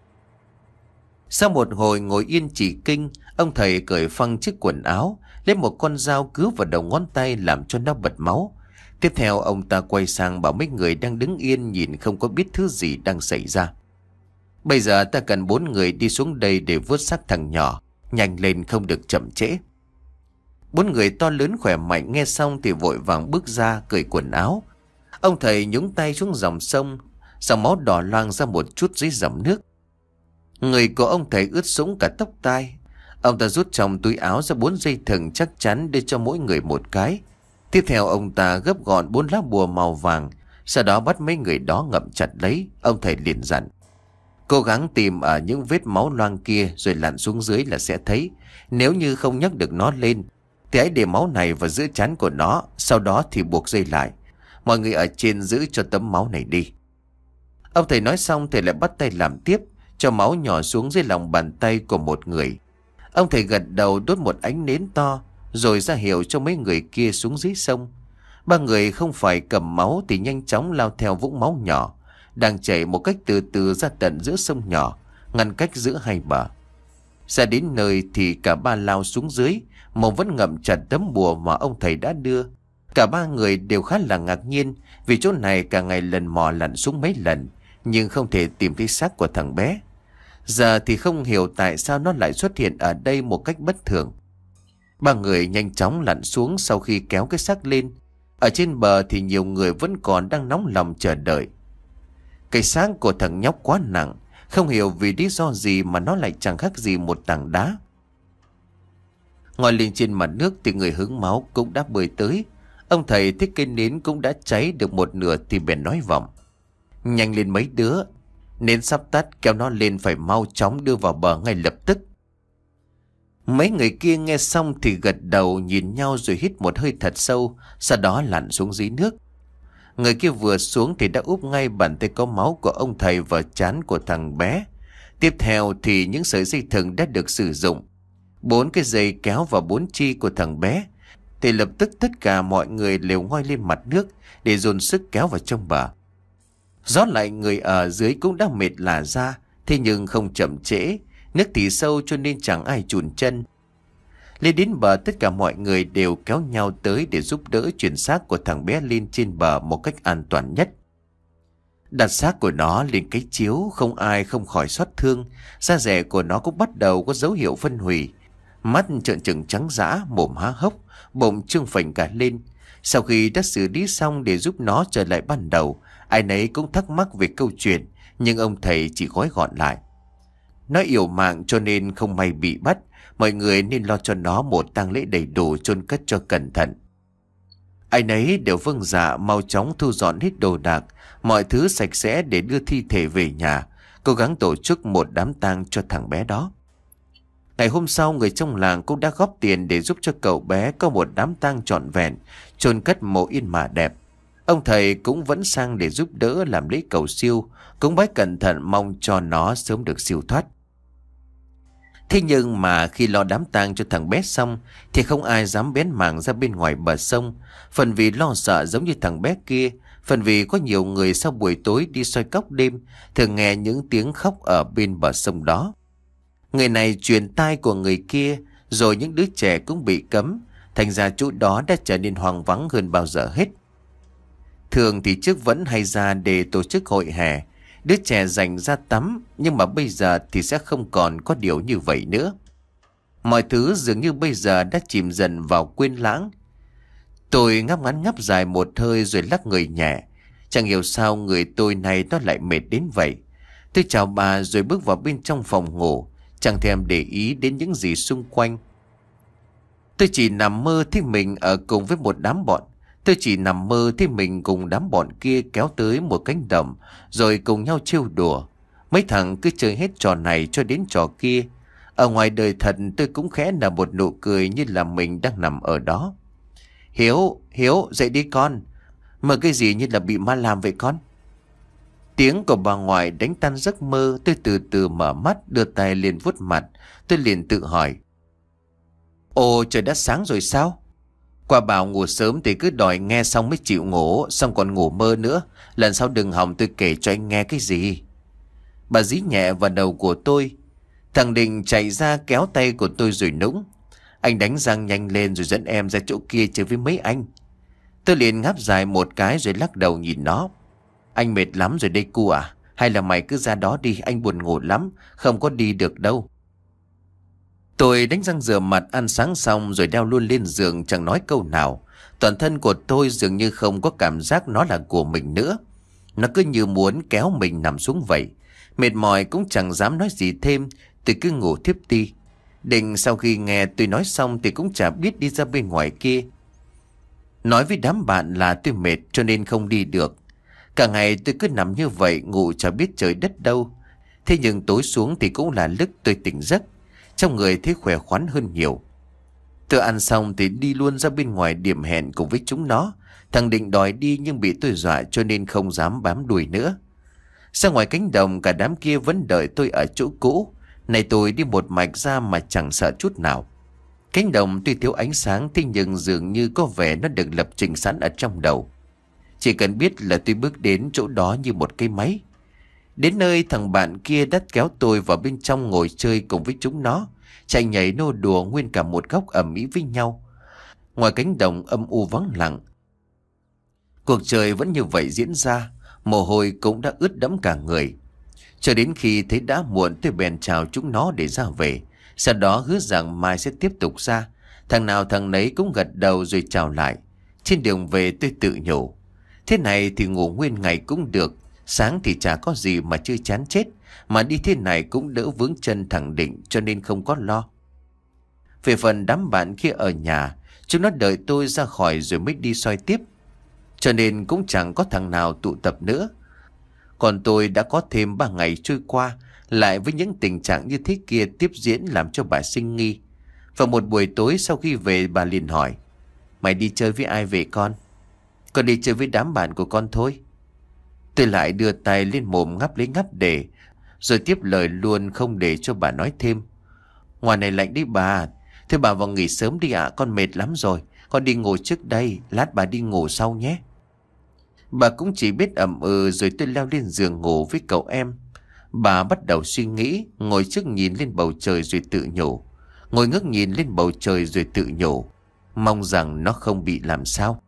Speaker 1: Sau một hồi ngồi yên chỉ kinh, ông thầy cởi phăng chiếc quần áo, lấy một con dao cứa vào đầu ngón tay làm cho nó bật máu. Tiếp theo ông ta quay sang bảo mấy người đang đứng yên nhìn không có biết thứ gì đang xảy ra: bây giờ ta cần bốn người đi xuống đây để vớt xác thằng nhỏ, nhanh lên không được chậm trễ. Bốn người to lớn khỏe mạnh nghe xong thì vội vàng bước ra cởi quần áo. Ông thầy nhúng tay xuống dòng sông, dòng máu đỏ loang ra một chút dưới dòng nước. Người của ông thầy ướt sũng cả tóc tai. Ông ta rút trong túi áo ra bốn dây thừng chắc chắn đưa cho mỗi người một cái. Tiếp theo ông ta gấp gọn bốn lá bùa màu vàng, sau đó bắt mấy người đó ngậm chặt lấy. Ông thầy liền dặn: cố gắng tìm ở những vết máu loang kia rồi lặn xuống dưới là sẽ thấy. Nếu như không nhấc được nó lên thì hãy để máu này vào giữa trán của nó, sau đó thì buộc dây lại. Mọi người ở trên giữ cho tấm máu này đi. Ông thầy nói xong thầy lại bắt tay làm tiếp, cho máu nhỏ xuống dưới lòng bàn tay của một người. Ông thầy gật đầu đốt một ánh nến to, rồi ra hiệu cho mấy người kia xuống dưới sông. Ba người không phải cầm máu thì nhanh chóng lao theo vũng máu nhỏ, đang chảy một cách từ từ ra tận giữa sông nhỏ, ngăn cách giữa hai bờ. Ra đến nơi thì cả ba lao xuống dưới, mồm vẫn ngậm chặt tấm bùa mà ông thầy đã đưa. Cả ba người đều khá là ngạc nhiên vì chỗ này cả ngày lần mò lặn xuống mấy lần nhưng không thể tìm thấy xác của thằng bé. Giờ thì không hiểu tại sao nó lại xuất hiện ở đây một cách bất thường. Ba người nhanh chóng lặn xuống sau khi kéo cái xác lên. Ở trên bờ thì nhiều người vẫn còn đang nóng lòng chờ đợi. Cái xác của thằng nhóc quá nặng, không hiểu vì lý do gì mà nó lại chẳng khác gì một tảng đá. Ngồi lên trên mặt nước thì người hứng máu cũng đã bơi tới. Ông thầy thấy cây nến cũng đã cháy được một nửa thì bèn nói vọng: "Nhanh lên mấy đứa, nến sắp tắt, kéo nó lên phải mau chóng đưa vào bờ ngay lập tức." Mấy người kia nghe xong thì gật đầu nhìn nhau rồi hít một hơi thật sâu, sau đó lặn xuống dưới nước. Người kia vừa xuống thì đã úp ngay bàn tay có máu của ông thầy vào trán của thằng bé. Tiếp theo thì những sợi dây thừng đã được sử dụng. Bốn cái dây kéo vào bốn chi của thằng bé. Thì lập tức tất cả mọi người đều ngoi lên mặt nước để dồn sức kéo vào trong bờ. Rót lại người ở dưới cũng đã mệt lả ra, thế nhưng không chậm trễ. Nước thì sâu cho nên chẳng ai chùn chân. Lên đến bờ tất cả mọi người đều kéo nhau tới để giúp đỡ chuyển xác của thằng bé lên trên bờ một cách an toàn nhất. Đặt xác của nó lên cái chiếu, không ai không khỏi xót thương. Da dẻ của nó cũng bắt đầu có dấu hiệu phân hủy. Mắt trợn trừng trắng dã, mồm há hốc, bụng trương phình cả lên. Sau khi đã xử lý xong để giúp nó trở lại ban đầu, ai nấy cũng thắc mắc về câu chuyện, nhưng ông thầy chỉ gói gọn lại: "Nó yếu mạng cho nên không may bị bắt. Mọi người nên lo cho nó một tang lễ đầy đủ, chôn cất cho cẩn thận." Ai nấy đều vâng dạ, mau chóng thu dọn hết đồ đạc, mọi thứ sạch sẽ để đưa thi thể về nhà, cố gắng tổ chức một đám tang cho thằng bé đó. Ngày hôm sau, người trong làng cũng đã góp tiền để giúp cho cậu bé có một đám tang trọn vẹn, chôn cất mộ yên mà đẹp. Ông thầy cũng vẫn sang để giúp đỡ làm lễ cầu siêu, cúng bái cẩn thận mong cho nó sớm được siêu thoát. Thế nhưng mà khi lo đám tang cho thằng bé xong thì không ai dám bén mảng ra bên ngoài bờ sông. Phần vì lo sợ giống như thằng bé kia, phần vì có nhiều người sau buổi tối đi soi cóc đêm thường nghe những tiếng khóc ở bên bờ sông đó. Người này truyền tai của người kia, rồi những đứa trẻ cũng bị cấm, thành ra chỗ đó đã trở nên hoang vắng hơn bao giờ hết. Thường thì trước vẫn hay ra để tổ chức hội hè, đứa trẻ dành ra tắm, nhưng mà bây giờ thì sẽ không còn có điều như vậy nữa. Mọi thứ dường như bây giờ đã chìm dần vào quên lãng. Tôi ngáp ngắn ngáp dài một hơi rồi lắc người nhẹ. Chẳng hiểu sao người tôi này nó lại mệt đến vậy. Tôi chào bà rồi bước vào bên trong phòng ngủ, chẳng thèm để ý đến những gì xung quanh. Tôi chỉ nằm mơ thấy mình ở cùng với một đám bọn. Tôi chỉ nằm mơ thấy mình cùng đám bọn kia kéo tới một cánh đồng, rồi cùng nhau trêu đùa. Mấy thằng cứ chơi hết trò này cho đến trò kia. Ở ngoài đời thật tôi cũng khẽ nở một nụ cười như là mình đang nằm ở đó. Hiếu, Hiếu, dậy đi con. Mơ cái gì như là bị ma làm vậy con? Tiếng của bà ngoại đánh tan giấc mơ. Tôi từ từ mở mắt, đưa tay lên vuốt mặt. Tôi liền tự hỏi: Ồ, trời đã sáng rồi sao? Qua bảo ngủ sớm thì cứ đòi nghe xong mới chịu ngủ, xong còn ngủ mơ nữa. Lần sau đừng hòng tôi kể cho anh nghe cái gì. Bà dí nhẹ vào đầu của tôi. Thằng Định chạy ra kéo tay của tôi rồi nũng: Anh đánh răng nhanh lên rồi dẫn em ra chỗ kia chơi với mấy anh. Tôi liền ngáp dài một cái rồi lắc đầu nhìn nó. Anh mệt lắm rồi đây cu à? Hay là mày cứ ra đó đi, anh buồn ngủ lắm, không có đi được đâu. Tôi đánh răng rửa mặt ăn sáng xong rồi đeo luôn lên giường, chẳng nói câu nào. Toàn thân của tôi dường như không có cảm giác nó là của mình nữa. Nó cứ như muốn kéo mình nằm xuống vậy. Mệt mỏi cũng chẳng dám nói gì thêm, tôi cứ ngủ thiếp đi. Định sau khi nghe tôi nói xong thì cũng chả biết đi ra bên ngoài kia. Nói với đám bạn là tôi mệt cho nên không đi được. Cả ngày tôi cứ nằm như vậy, ngủ chả biết trời đất đâu. Thế nhưng tối xuống thì cũng là lúc tôi tỉnh giấc, trong người thấy khỏe khoắn hơn nhiều. Tôi ăn xong thì đi luôn ra bên ngoài điểm hẹn cùng với chúng nó. Thằng Định đòi đi nhưng bị tôi dọa cho nên không dám bám đuổi nữa. Ra ngoài cánh đồng, cả đám kia vẫn đợi tôi ở chỗ cũ. Này tôi đi một mạch ra mà chẳng sợ chút nào. Cánh đồng tuy thiếu ánh sáng, thế nhưng dường như có vẻ nó được lập trình sẵn ở trong đầu. Chỉ cần biết là tôi bước đến chỗ đó như một cây máy. Đến nơi, thằng bạn kia đã kéo tôi vào bên trong ngồi chơi cùng với chúng nó, chạy nhảy nô đùa nguyên cả một góc ầm ĩ với nhau. Ngoài cánh đồng âm u vắng lặng, Cuộc chơi vẫn như vậy diễn ra, mồ hôi cũng đã ướt đẫm cả người. Cho đến khi thấy đã muộn, tôi bèn chào chúng nó để ra về. Sau đó hứa rằng mai sẽ tiếp tục ra. Thằng nào thằng nấy cũng gật đầu rồi chào lại. Trên đường về tôi tự nhủ, thế này thì ngủ nguyên ngày cũng được, sáng thì chả có gì mà chưa chán chết, mà đi thế này cũng đỡ vướng chân thẳng Định, cho nên không có lo. Về phần đám bạn kia ở nhà, chúng nó đợi tôi ra khỏi rồi mới đi soi tiếp, cho nên cũng chẳng có thằng nào tụ tập nữa. Còn tôi đã có thêm ba ngày trôi qua, lại với những tình trạng như thế kia tiếp diễn làm cho bà sinh nghi. Vào một buổi tối sau khi về, bà liền hỏi, mày đi chơi với ai về con? Con đi chơi với đám bạn của con thôi. Tôi lại đưa tay lên mồm ngắp lấy ngắp để, rồi tiếp lời luôn không để cho bà nói thêm. Ngoài này lạnh đi bà. Thôi bà vào nghỉ sớm đi ạ, con mệt lắm rồi. Con đi ngủ trước đây, lát bà đi ngủ sau nhé. Bà cũng chỉ biết ậm ừ, rồi tôi leo lên giường ngủ với cậu em. Bà bắt đầu suy nghĩ, ngồi trước nhìn lên bầu trời rồi tự nhủ. Ngồi ngước nhìn lên bầu trời rồi tự nhủ, mong rằng nó không bị làm sao.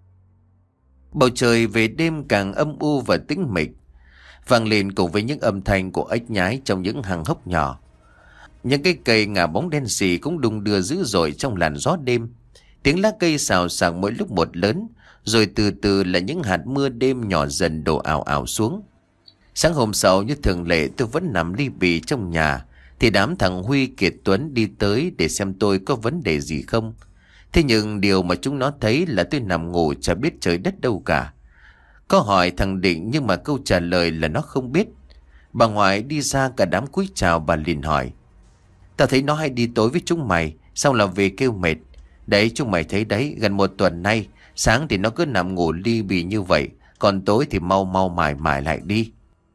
Speaker 1: Bầu trời về đêm càng âm u và tĩnh mịch, vang lên cùng với những âm thanh của ếch nhái trong những hang hốc nhỏ. Những cây cây ngả bóng đen xì cũng đung đưa dữ dội trong làn gió đêm. Tiếng lá cây xào xạc mỗi lúc một lớn, rồi từ từ là những hạt mưa đêm nhỏ dần đổ ào ào xuống. Sáng hôm sau như thường lệ, tôi vẫn nằm li bì trong nhà, thì đám thằng Huy, Kiệt, Tuấn đi tới để xem tôi có vấn đề gì không. Thế nhưng điều mà chúng nó thấy là tôi nằm ngủ chả biết trời đất đâu cả. Có hỏi thằng Định nhưng mà câu trả lời là nó không biết. Bà ngoại đi ra, cả đám cúi chào, bà liền hỏi, tao thấy nó hay đi tối với chúng mày, xong là về kêu mệt. Đấy, chúng mày thấy đấy, gần một tuần nay, sáng thì nó cứ nằm ngủ li bì như vậy, còn tối thì mau mau mải mải lại đi.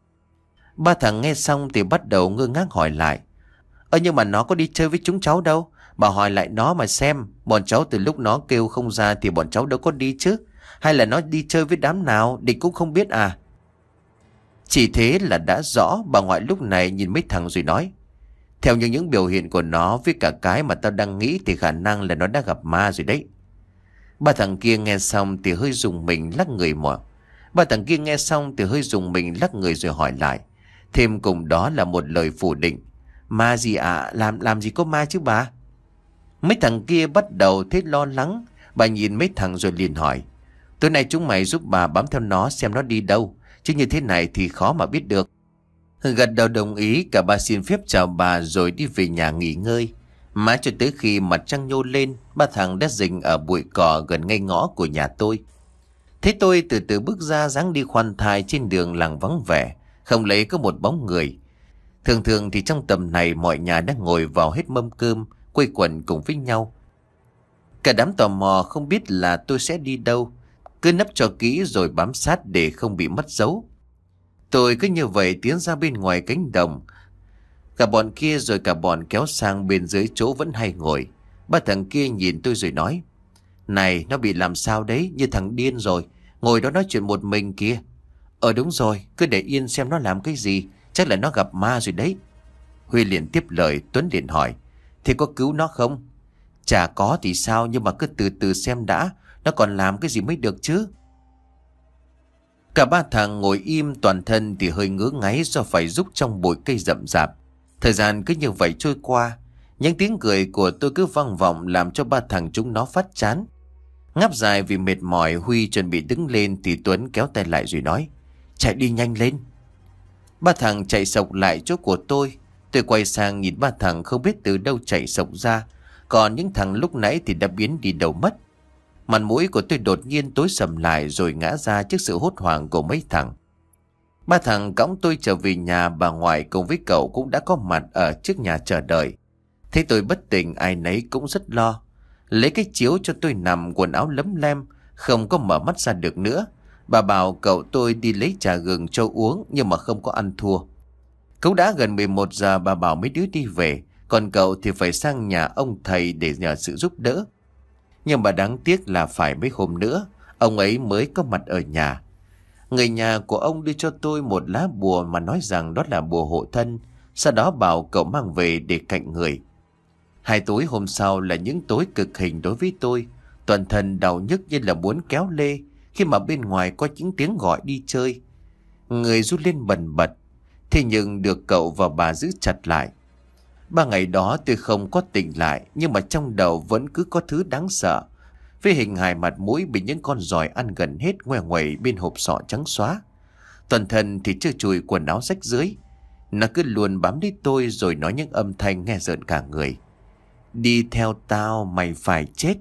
Speaker 1: Ba thằng nghe xong thì bắt đầu ngơ ngác hỏi lại, ơ nhưng mà nó có đi chơi với chúng cháu đâu. Bà hỏi lại nó mà xem, bọn cháu từ lúc nó kêu không ra thì bọn cháu đâu có đi chứ. Hay là nó đi chơi với đám nào, Định cũng không biết à? Chỉ thế là đã rõ. Bà ngoại lúc này nhìn mấy thằng rồi nói, theo như những biểu hiện của nó với cả cái mà tao đang nghĩ thì khả năng là nó đã gặp ma rồi đấy. Ba thằng kia nghe xong thì hơi rùng mình lắc người mò. Ba thằng kia nghe xong thì hơi rùng mình lắc người rồi hỏi lại. Thêm cùng đó là một lời phủ định, ma gì ạ? À? Làm làm gì có ma chứ bà? Mấy thằng kia bắt đầu thấy lo lắng. Bà nhìn mấy thằng rồi liền hỏi, tối nay chúng mày giúp bà bám theo nó xem nó đi đâu, chứ như thế này thì khó mà biết được. Gật đầu đồng ý, cả ba xin phép chào bà rồi đi về nhà nghỉ ngơi. Mãi cho tới khi mặt trăng nhô lên, ba thằng đã dừng ở bụi cỏ gần ngay ngõ của nhà tôi. Thấy tôi từ từ bước ra, dáng đi khoan thai trên đường làng vắng vẻ, không lấy có một bóng người. Thường thường thì trong tầm này mọi nhà đã ngồi vào hết mâm cơm, quây quần cùng với nhau. Cả đám tò mò không biết là tôi sẽ đi đâu, cứ nấp cho kỹ rồi bám sát để không bị mất dấu. Tôi cứ như vậy tiến ra bên ngoài cánh đồng. Cả bọn kia rồi cả bọn kéo sang bên dưới chỗ vẫn hay ngồi. Ba thằng kia nhìn tôi rồi nói, này, nó bị làm sao đấy, như thằng điên rồi, ngồi đó nói chuyện một mình kia. Ờ đúng rồi, cứ để yên xem nó làm cái gì, chắc là nó gặp ma rồi đấy. Huy liền tiếp lời. Tuấn liền hỏi, thì có cứu nó không? Chả có thì sao, nhưng mà cứ từ từ xem đã, nó còn làm cái gì mới được chứ. Cả ba thằng ngồi im, toàn thân thì hơi ngứa ngáy do phải rúc trong bụi cây rậm rạp. Thời gian cứ như vậy trôi qua, những tiếng cười của tôi cứ vang vọng làm cho ba thằng chúng nó phát chán. Ngáp dài vì mệt mỏi, Huy chuẩn bị đứng lên thì Tuấn kéo tay lại rồi nói, chạy đi nhanh lên. Ba thằng chạy sộc lại chỗ của tôi. Tôi quay sang nhìn ba thằng không biết từ đâu chạy sộc ra, còn những thằng lúc nãy thì đã biến đi đâu mất. Mặt mũi của tôi đột nhiên tối sầm lại rồi ngã ra trước sự hốt hoảng của mấy thằng. Ba thằng cõng tôi trở về nhà. Bà ngoại cùng với cậu cũng đã có mặt ở trước nhà chờ đợi. Thấy tôi bất tỉnh, ai nấy cũng rất lo. Lấy cái chiếu cho tôi nằm, quần áo lấm lem, không có mở mắt ra được nữa. Bà bảo cậu tôi đi lấy trà gừng cho uống, nhưng mà không có ăn thua. Cũng đã gần mười một giờ, bà bảo mấy đứa đi về, còn cậu thì phải sang nhà ông thầy để nhờ sự giúp đỡ. Nhưng mà đáng tiếc là phải mấy hôm nữa ông ấy mới có mặt ở nhà. Người nhà của ông đưa cho tôi một lá bùa mà nói rằng đó là bùa hộ thân, sau đó bảo cậu mang về để cạnh người. Hai tối hôm sau là những tối cực hình đối với tôi. Toàn thân đau nhức như là muốn kéo lê, khi mà bên ngoài có những tiếng gọi đi chơi. Người rút lên bần bật, thế nhưng được cậu và bà giữ chặt lại. Ba ngày đó tôi không có tỉnh lại, nhưng mà trong đầu vẫn cứ có thứ đáng sợ, với hình hài mặt mũi bị những con giòi ăn gần hết ngoe nguẩy bên hộp sọ trắng xóa. Toàn thân thì trơ trụi, quần áo rách rưới. Nó cứ luôn bám lấy tôi rồi nói những âm thanh nghe rợn cả người. Đi theo tao mày phải chết.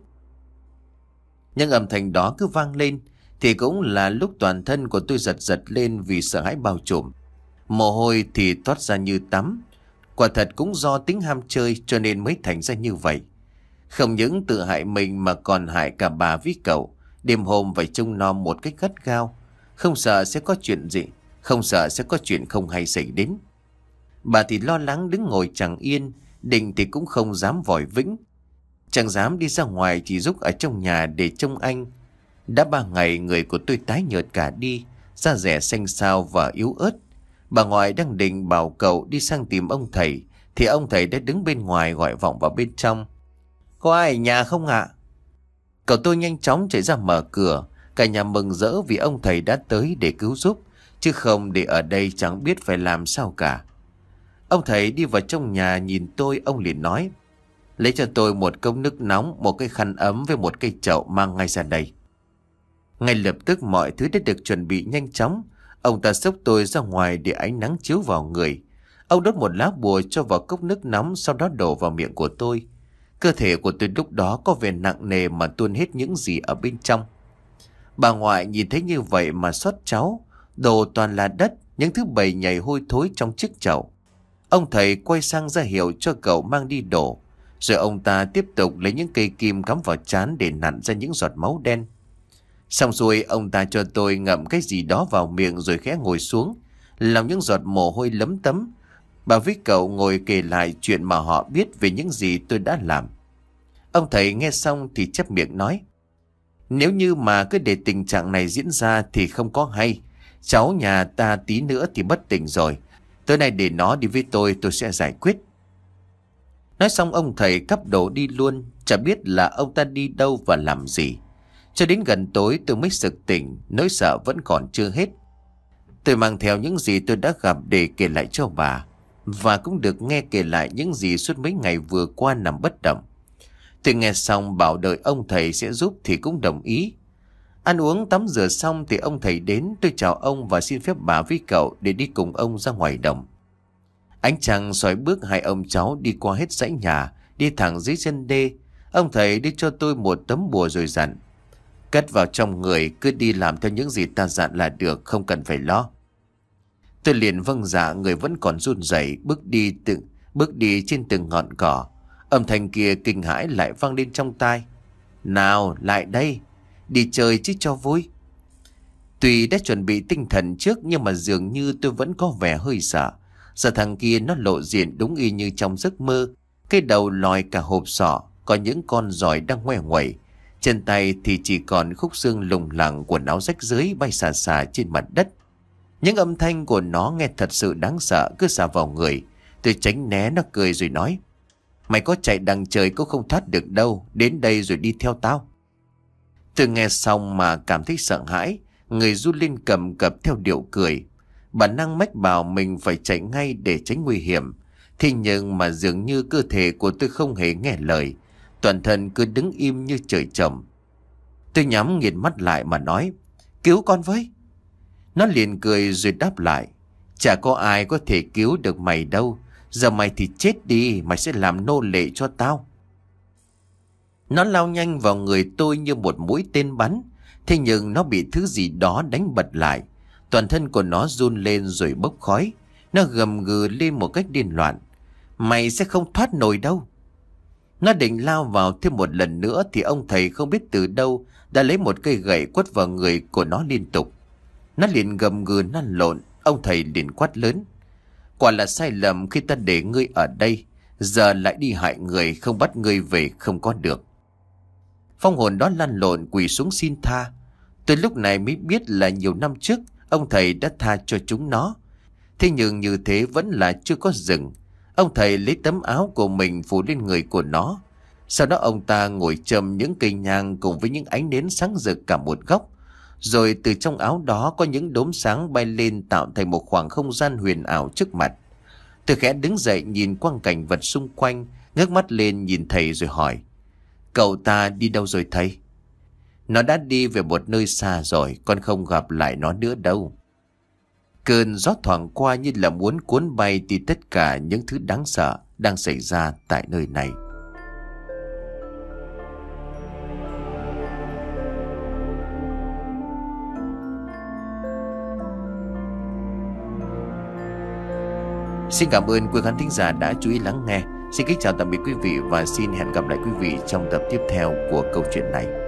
Speaker 1: Những âm thanh đó cứ vang lên thì cũng là lúc toàn thân của tôi giật giật lên vì sợ hãi bao trùm. Mồ hôi thì toát ra như tắm. Quả thật cũng do tính ham chơi cho nên mới thành ra như vậy. Không những tự hại mình mà còn hại cả bà với cậu. Đêm hôm phải trông nom một cách gắt gao, không sợ sẽ có chuyện gì, không sợ sẽ có chuyện không hay xảy đến. Bà thì lo lắng đứng ngồi chẳng yên, Định thì cũng không dám vòi vĩnh. Chẳng dám đi ra ngoài, chỉ giúp ở trong nhà để trông anh. Đã ba ngày người của tôi tái nhợt cả đi, da dẻ xanh xao và yếu ớt. Bà ngoại đang định bảo cậu đi sang tìm ông thầy, thì ông thầy đã đứng bên ngoài gọi vọng vào bên trong. Có ai ở nhà không ạ? Cậu tôi nhanh chóng chạy ra mở cửa. Cả nhà mừng rỡ vì ông thầy đã tới để cứu giúp, chứ không để ở đây chẳng biết phải làm sao cả. Ông thầy đi vào trong nhà nhìn tôi, ông liền nói: lấy cho tôi một cốc nước nóng, một cái khăn ấm với một cây chậu mang ngay ra đây. Ngay lập tức mọi thứ đã được chuẩn bị nhanh chóng. Ông ta xốc tôi ra ngoài để ánh nắng chiếu vào người. Ông đốt một lá bùa cho vào cốc nước nóng, sau đó đổ vào miệng của tôi. Cơ thể của tôi lúc đó có vẻ nặng nề mà tuôn hết những gì ở bên trong. Bà ngoại nhìn thấy như vậy mà xót cháu. Đồ toàn là đất, những thứ bầy nhầy hôi thối trong chiếc chậu. Ông thầy quay sang ra hiệu cho cậu mang đi đổ. Rồi ông ta tiếp tục lấy những cây kim cắm vào trán để nặn ra những giọt máu đen. Xong xuôi ông ta cho tôi ngậm cái gì đó vào miệng rồi khẽ ngồi xuống, làm những giọt mồ hôi lấm tấm. Bà với cậu ngồi kể lại chuyện mà họ biết về những gì tôi đã làm. Ông thầy nghe xong thì chép miệng nói: nếu như mà cứ để tình trạng này diễn ra thì không có hay. Cháu nhà ta tí nữa thì bất tỉnh rồi. Tối nay để nó đi với tôi, tôi sẽ giải quyết. Nói xong ông thầy cắp đồ đi luôn. Chả biết là ông ta đi đâu và làm gì. Cho đến gần tối tôi mới sực tỉnh, nỗi sợ vẫn còn chưa hết. Tôi mang theo những gì tôi đã gặp để kể lại cho bà, và cũng được nghe kể lại những gì suốt mấy ngày vừa qua nằm bất động. Tôi nghe xong bảo đợi ông thầy sẽ giúp thì cũng đồng ý. Ăn uống tắm rửa xong thì ông thầy đến. Tôi chào ông và xin phép bà với cậu để đi cùng ông ra ngoài đồng. Ánh trăng soi bước hai ông cháu đi qua hết dãy nhà, đi thẳng dưới chân đê. Ông thầy đi cho tôi một tấm bùa rồi dặn: cất vào trong người, cứ đi làm theo những gì ta dặn là được, không cần phải lo. Tôi liền vâng dạ, người vẫn còn run rẩy bước đi từng bước đi trên từng ngọn cỏ. Âm thanh kia kinh hãi lại vang lên trong tai: nào lại đây, đi chơi chứ cho vui. Tuy đã chuẩn bị tinh thần trước, nhưng mà dường như tôi vẫn có vẻ hơi sợ. Giờ thằng kia nó lộ diện đúng y như trong giấc mơ. Cái đầu lòi cả hộp sọ, có những con giòi đang ngoe nguẩy. Trên tay thì chỉ còn khúc xương lủng lẳng, quần áo rách rưới bay xà xà trên mặt đất. Những âm thanh của nó nghe thật sự đáng sợ, cứ xả vào người. Tôi tránh né nó, cười rồi nói: mày có chạy đằng trời cũng không thoát được đâu, đến đây rồi đi theo tao. Tôi nghe xong mà cảm thấy sợ hãi, người run lên cầm cập theo điệu cười. Bản năng mách bảo mình phải chạy ngay để tránh nguy hiểm. Thế nhưng mà dường như cơ thể của tôi không hề nghe lời, toàn thân cứ đứng im như trời trồng. Tôi nhắm nghiền mắt lại mà nói: cứu con với. Nó liền cười rồi đáp lại: chả có ai có thể cứu được mày đâu. Giờ mày thì chết đi, mày sẽ làm nô lệ cho tao. Nó lao nhanh vào người tôi như một mũi tên bắn. Thế nhưng nó bị thứ gì đó đánh bật lại. Toàn thân của nó run lên rồi bốc khói. Nó gầm gừ lên một cách điên loạn: mày sẽ không thoát nổi đâu. Nó định lao vào thêm một lần nữa thì ông thầy không biết từ đâu đã lấy một cây gậy quất vào người của nó liên tục. Nó liền gầm gừ lăn lộn. Ông thầy liền quát lớn: quả là sai lầm khi ta để ngươi ở đây, giờ lại đi hại người, không bắt ngươi về không có được. Phong hồn đó lăn lộn quỳ xuống xin tha. Tôi lúc này mới biết là nhiều năm trước ông thầy đã tha cho chúng nó. Thế nhưng như thế vẫn là chưa có dừng. Ông thầy lấy tấm áo của mình phủ lên người của nó. Sau đó ông ta ngồi châm những cây nhang cùng với những ánh nến sáng rực cả một góc. Rồi từ trong áo đó có những đốm sáng bay lên tạo thành một khoảng không gian huyền ảo trước mặt. Tôi khẽ đứng dậy nhìn quang cảnh vật xung quanh, ngước mắt lên nhìn thầy rồi hỏi: Cậu ta đi đâu rồi thầy? Nó đã đi về một nơi xa rồi, con không gặp lại nó nữa đâu. Cơn gió thoảng qua như là muốn cuốn bay đi tất cả những thứ đáng sợ đang xảy ra tại nơi này. Xin cảm ơn quý khán thính giả đã chú ý lắng nghe. Xin kính chào tạm biệt quý vị và xin hẹn gặp lại quý vị trong tập tiếp theo của câu chuyện này.